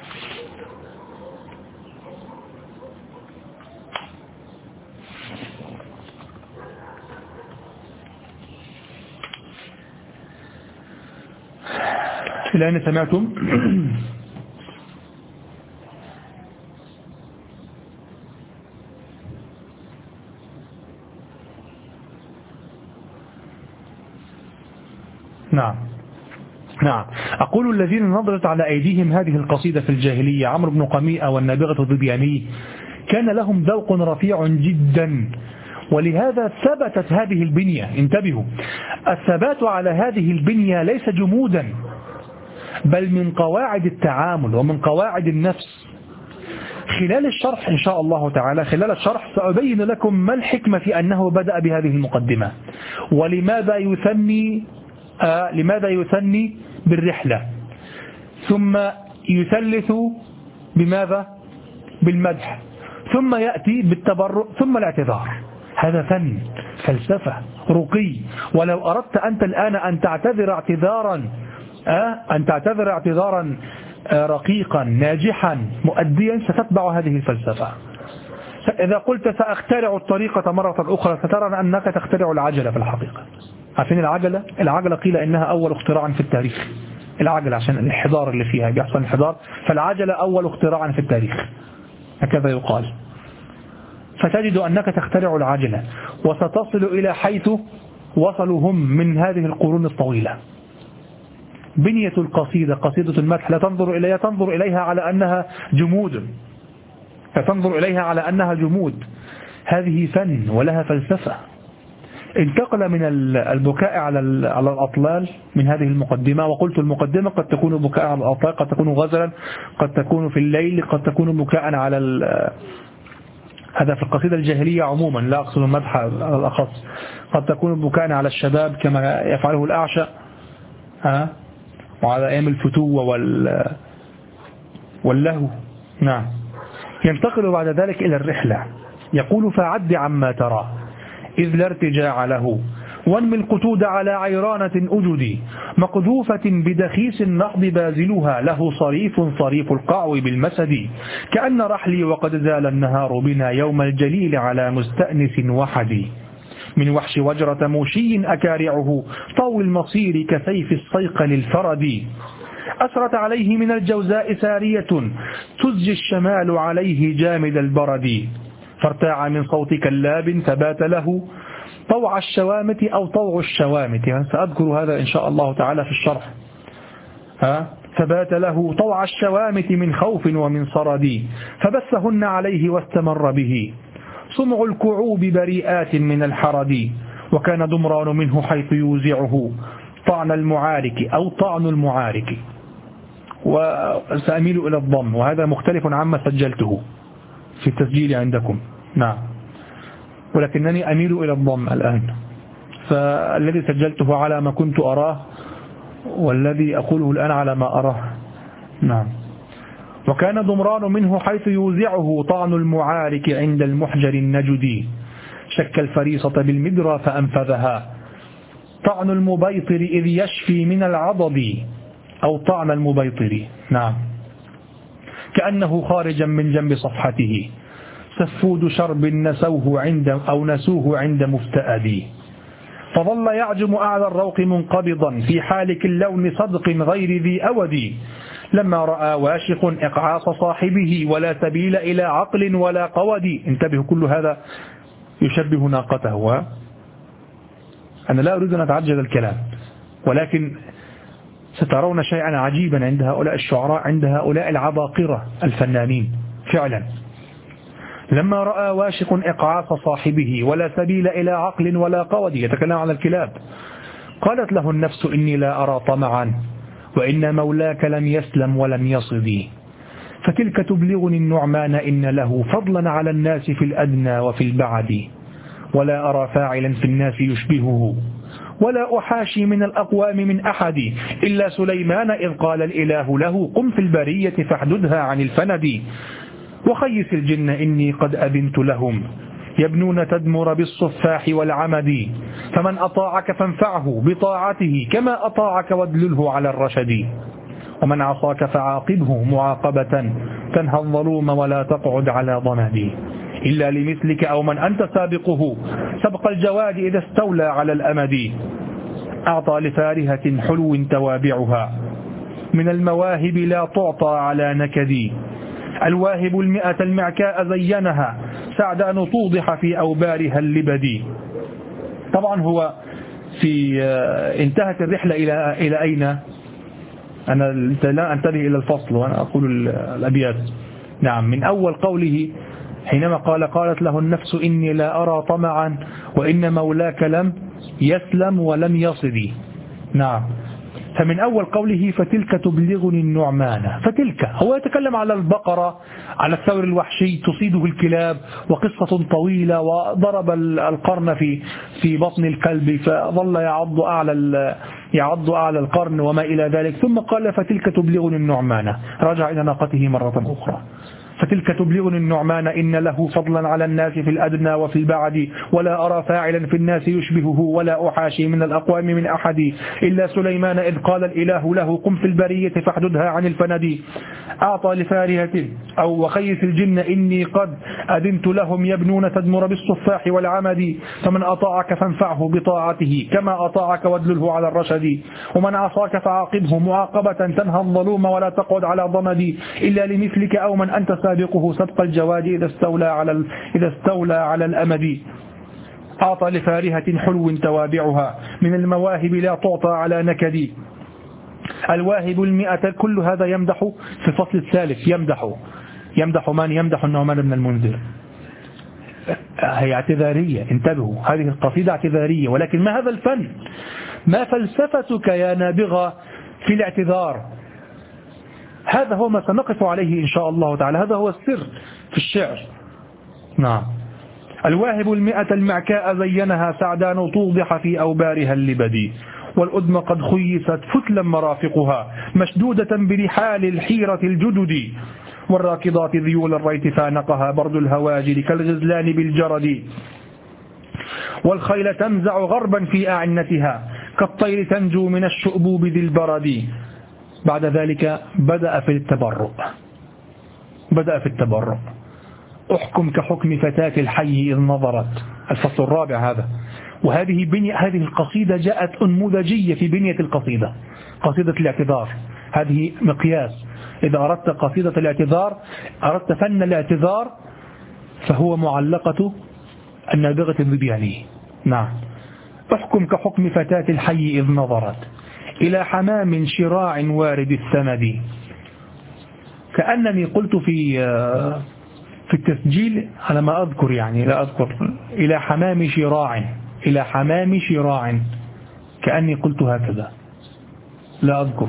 الآن سمعتم؟ نعم نعم أقول الذين نظرت على أيديهم هذه القصيدة في الجاهلية عمرو بن قميئة والنابغة الظبياني كان لهم ذوق رفيع جدا، ولهذا ثبتت هذه البنية. انتبهوا، الثبات على هذه البنية ليس جمودا، بل من قواعد التعامل ومن قواعد النفس. خلال الشرح إن شاء الله تعالى، خلال الشرح سأبين لكم ما الحكمة في أنه بدأ بهذه المقدمة، ولماذا يثني آه لماذا يثني بالرحلة، ثم يثلث بماذا؟ بالمدح، ثم يأتي بالتبرؤ، ثم الاعتذار. هذا فن، فلسفة، رقي. ولو أردت أنت الآن أن تعتذر اعتذارا آه أن تعتذر اعتذارا آه رقيقا ناجحا مؤديا، ستتبع هذه الفلسفة. إذا قلت سأخترع الطريقة مرة أخرى، سترى أنك تخترع العجلة في الحقيقة. عارفين العجلة؟ العجلة قيل إنها أول اختراع في التاريخ. العجلة عشان الانحدار اللي فيها، بيحصل انحدار، فالعجلة أول اختراع في التاريخ، هكذا يقال. فتجد أنك تخترع العجلة وستصل إلى حيث وصلوا هم من هذه القرون الطويلة. بنية القصيدة، قصيدة المدح، لا تنظر إليها تنظر إليها على أنها جمود، لا تنظر إليها على أنها جمود. هذه فن ولها فلسفة. انتقل من البكاء على على الأطلال من هذه المقدمة، وقلت المقدمة قد تكون بكاء على الأطلال، قد تكون غزلا، قد تكون في الليل، قد تكون بكاء على هذا في القصيدة الجاهلية عموما، لا أقصد المدح على الأخص. قد تكون بكاء على الشباب كما يفعله الأعشى ها، وعلى أيام الفتوة وال واللهو. نعم. ينتقل بعد ذلك إلى الرحلة، يقول فعد عما ترى إذ لا ارتجاع له، وانمي القتود على عيرانة أجدي، مقذوفة بدخيس النقض بازلها، له صريف صريف القعو بالمسد، كأن رحلي وقد زال النهار بنا يوم الجليل على مستأنس وحدي، من وحش وجرة موشي أكارعه، طو المصير كسيف الصيقل الفرد، أسرت عليه من الجوزاء سارية، تزجي الشمال عليه جامد البرد، فارتاع من صوت كلاب فبات له طوع الشوامت أو طوع الشوامت، يعني سأذكر هذا إن شاء الله تعالى في الشرح. ها؟ فبات له طوع الشوامت من خوف ومن صرد، فبثهن عليه واستمر به صمع الكعوب بريئات من الحرد، وكان دمران منه حيث يوزعه طعن المعارك أو طعن المعارك. وسأميل إلى الضم، وهذا مختلف عما سجلته في التسجيل عندكم. نعم، ولكنني أميل إلى الضم الآن، فالذي سجلته على ما كنت أراه، والذي أقوله الآن على ما أراه. نعم. وكان ضمران منه حيث يوزعه طعن المعارك عند المحجر النجدي، شك الفريصة بالمدرى فأنفذها طعن المبيطر إذ يشفي من العضد، أو طعن المبيطر. نعم. كأنه خارجا من جنب صفحته سفود شرب نسوه عند أو نسوه عند مفتأدي، فظل يعجم أعلى الروق منقبضا في حالك اللون صدق غير ذي أودي، لما رأى واشق إقعاص صاحبه ولا سبيل إلى عقل ولا قودي. انتبهوا، كل هذا يشبه ناقته. أنا لا أريد أن أتعجل الكلام، ولكن سترون شيئا عجيبا عند هؤلاء الشعراء، عند هؤلاء العباقرة الفنانين فعلا. لما رأى واشق إقعاص صاحبه ولا سبيل إلى عقل ولا قود، يتكلم عن الكلاب، قالت له النفس إني لا أرى طمعا، وإن مولاك لم يسلم ولم يصدي، فتلك تبلغني النعمان إن له فضلا على الناس في الأدنى وفي البعد، ولا أرى فاعلا في الناس يشبهه، ولا أحاشي من الأقوام من أحد، إلا سليمان إذ قال الإله له قم في البرية فاحددها عن الفند، وخيس الجن إني قد أذنت لهم يبنون تدمر بالصفاح والعمد، فمن أطاعك فانفعه بطاعته كما أطاعك وادلله على الرشد، ومن عصاك فعاقبه معاقبة تنهى الظلوم ولا تقعد على ضمد، إلا لمثلك أو من أنت سابقه سبق الجواد إذا استولى على الأمد، أعطى لفارهة حلو توابعها من المواهب لا تعطى على نكد، الواهب المئة المعكاء زينها سعدان توضح في أوبارها اللبد. طبعا هو في انتهت الرحلة إلى إلى أين؟ أنا لا أنتبه إلى الفصل وأنا أقول الأبيات. نعم، من أول قوله حينما قال قالت له النفس إني لا أرى طمعا وإن مولاك لم يسلم ولم يصدي. نعم، فمن أول قوله فتلك تبلغني النعمان، فتلك هو يتكلم على البقرة، على الثور الوحشي تصيده الكلاب، وقصة طويلة، وضرب القرن في في بطن الكلب فظل يعض أعلى يعض أعلى القرن وما إلى ذلك، ثم قال فتلك تبلغني النعمان، رجع إلى ناقته مرة أخرى، فتلك تبلغني النعمان إن له فضلا على الناس في الأدنى وفي البعد، ولا أرى فاعلا في الناس يشبهه ولا أحاشي من الأقوام من أحد، إلا سليمان إذ قال الإله له قم في البرية فاحددها عن الفند، أعطى لفارهة أو وخيث الجن إني قد أذنت لهم يبنون تدمر بالصفاح والعمد، فمن أطاعك فانفعه بطاعته كما أطاعك وادلله على الرشد، ومن عصاك فعاقبه معاقبة تنهى الظلوم ولا تقعد على ضمد، إلا لمثلك أو من أنت سابقه سبق الجواد إذا استولى على إذا استولى على الأمد، أعطى لفارهة حلو توابعها من المواهب لا تعطى على نكد، الواهب المئة. كل هذا يمدح في الفصل الثالث، يمدح يمدح من؟ يمدح النعمان بن المنذر. هي اعتذارية، انتبهوا، هذه القصيدة اعتذارية، ولكن ما هذا الفن؟ ما فلسفتك يا نابغة في الاعتذار؟ هذا هو ما سنقف عليه إن شاء الله تعالى، هذا هو السر في الشعر. نعم، الواهب المئة المعكاء زينها سعدان توضح في أوبارها اللبد، والأدم قد خيست فتلا مرافقها مشدودة برحال الحيرة الجدد، والراكضات ذيول الريت فانقها برد الهواجر كالغزلان بالجرد، والخيل تنزع غربا في أعنتها كالطير تنجو من الشؤبوب ذي البرد. بعد ذلك بدأ في التبرؤ بدأ في التبرؤ أحكم كحكم فتاة الحي إذ نظرت، الفصل الرابع هذا. وهذه بنية هذه القصيدة جاءت أنموذجية في بنية القصيدة، قصيدة الاعتذار، هذه مقياس. إذا أردت قصيدة الاعتذار، أردت فن الاعتذار، فهو معلقة النابغة الذبياني. نعم، أحكم كحكم فتاة الحي إذ نظرت إلى حمام شراع وارد الثمد. كأنني قلت في في التسجيل على ما أذكر، يعني لا أذكر، إلى حمام شراع، إلى حمام شراع، كأني قلت هكذا، لا أذكر.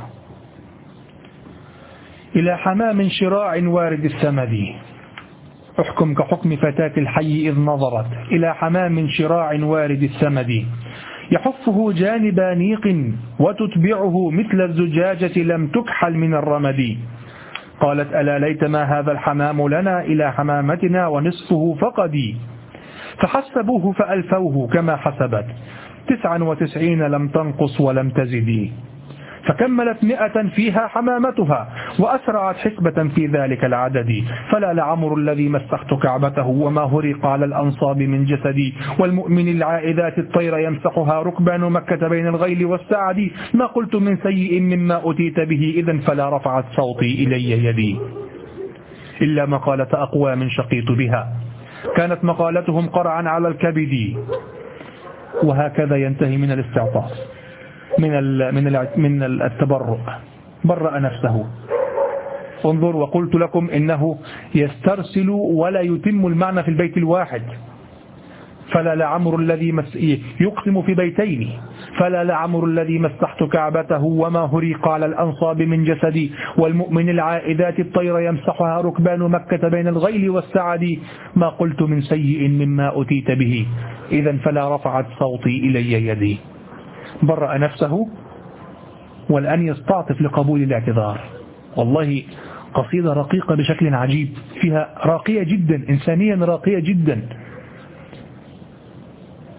إلى حمام شراع وارد الثمد، أحكم كحكم فتاة الحي إذ نظرت إلى حمام شراع وارد الثمد، يحفه جانب نيق وتتبعه مثل الزجاجة لم تكحل من الرمد. قالت ألا ليت ما هذا الحمام لنا إلى حمامتنا ونصفه فقدي، فحسبوه فألفوه كما حسبت تسعا وتسعين لم تنقص ولم تزدي، فكملت مئة فيها حمامتها وأسرعت حسبة في ذلك العدد. فلا لعمر الذي مسخت كعبته وما هرق على الأنصاب من جسدي، والمؤمن العائذات الطير يمسحها ركبان مكة بين الغيل والسعد، ما قلت من سيء مما أتيت به إذا فلا رفعت صوتي إلي يدي، إلا مقالة أقوام شقيت بها كانت مقالتهم قرعا على الكبد. وهكذا ينتهي من الاستعطاف، من من من التبرؤ، برأ نفسه. انظر، وقلت لكم إنه يسترسل ولا يتم المعنى في البيت الواحد. فلا لعمر الذي مس... يقسم في بيتين، فلا لعمر الذي مسحت كعبته وما هريق على الأنصاب من جسدي، والمؤمن العائذات الطير يمسحها ركبان مكة بين الغيل والسعد، ما قلت من سيء مما أتيت به إذا فلا رفعت صوتي إلي يدي. برأ نفسه، والآن يستعطف لقبول الاعتذار. والله قصيدة رقيقة بشكل عجيب، فيها راقية جدا، إنسانيا راقية جدا.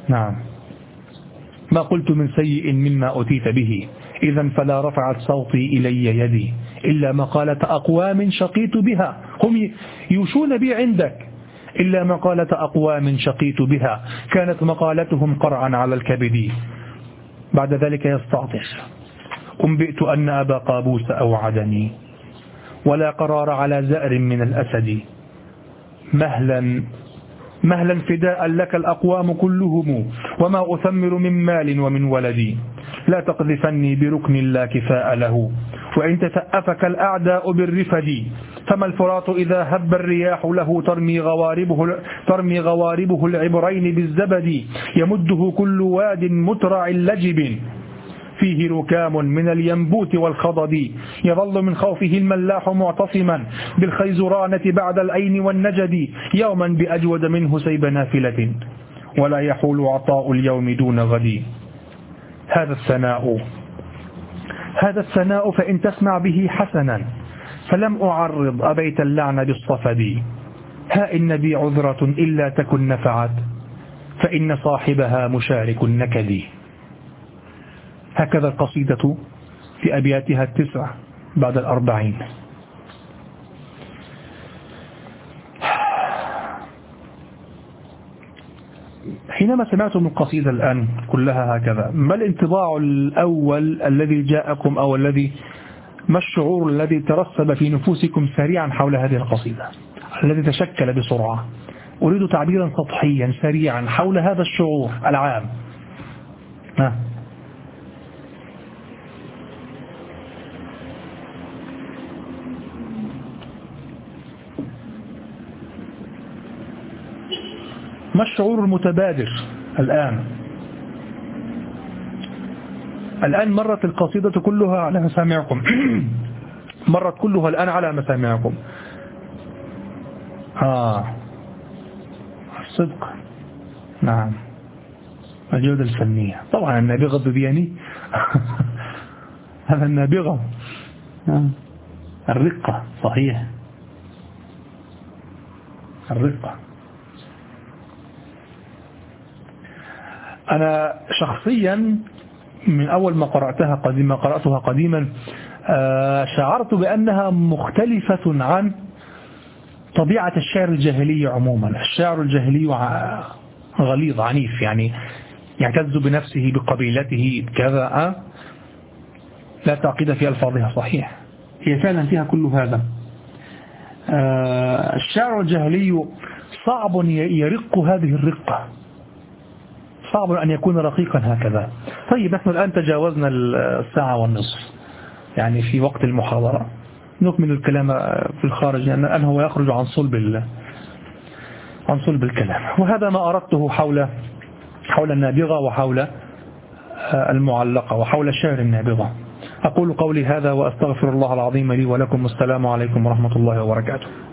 نعم. ما قلت من سيء مما أتيت به، إذا فلا رفعت صوتي إلي يدي إلا مقالة أقوام شقيت بها، هم يوشون بي عندك، إلا مقالة أقوام شقيت بها كانت مقالتهم قرعا على الكبد. بعد ذلك يستعطف: أنبئت أن أبا قابوس أوعدني ولا قرار على زأر من الأسد. مهلا مهلا فداء لك الأقوام كلهم، وما أثمر من مال ومن ولدي. لا تقذفني بركن لا كفاء له، وإن تتأفك الأعداء بالرفد. فما الفرات إذا هب الرياح له ترمي غواربه, ترمي غواربه العبرين بالزبد. يمده كل واد مترع لجب فيه ركام من الينبوت والخضد. يظل من خوفه الملاح معتصما بالخيزرانة بعد العين والنجد. يوما بأجود منه سيب نافلة، ولا يحول عطاء اليوم دون غد. هذا الثناء هذا الثناء فإن تسمع به حسنا، فلم أعرض أبيت اللعن بالصفد. ها إن بي عذرة إلا تكن نفعت، فإن صاحبها مشارك النكد. هكذا القصيدة في أبياتها التسع بعد الأربعين. حينما سمعتم القصيدة الآن كلها هكذا، ما الانطباع الأول الذي جاءكم، أو الذي ما الشعور الذي ترسب في نفوسكم سريعا حول هذه القصيدة، الذي تشكل بسرعة؟ أريد تعبيرا سطحيا سريعا حول هذا الشعور العام. ها. ما الشعور المتبادر الآن؟ الآن مرت القصيدة كلها على مسامعكم مرت كلها الآن على مسامعكم. آه الصدق، نعم، الجودة الفنية، طبعا النابغة الذبياني هذا النابغة، الرقة، صحيح، الرقة. أنا شخصيا من أول ما قرأتها قديما قرأتها قديما شعرت بأنها مختلفة عن طبيعة الشعر الجاهلي عموما. الشعر الجاهلي غليظ عنيف، يعني يعتز بنفسه بقبيلته كذا، لا تعقيد في ألفاظها، صحيح، هي فعلا فيها كل هذا. الشعر الجاهلي صعب يرق هذه الرقة، صعب أن يكون رقيقا هكذا. طيب نحن الآن تجاوزنا الساعة والنصف، يعني في وقت المحاضرة نكمل الكلام في الخارج، لأن الآن هو يخرج عن صلب عن صلب الكلام. وهذا ما أردته حول حول النابغة وحول المعلقة وحول شعر النابغة. أقول قولي هذا وأستغفر الله العظيم لي ولكم، والسلام عليكم ورحمة الله وبركاته.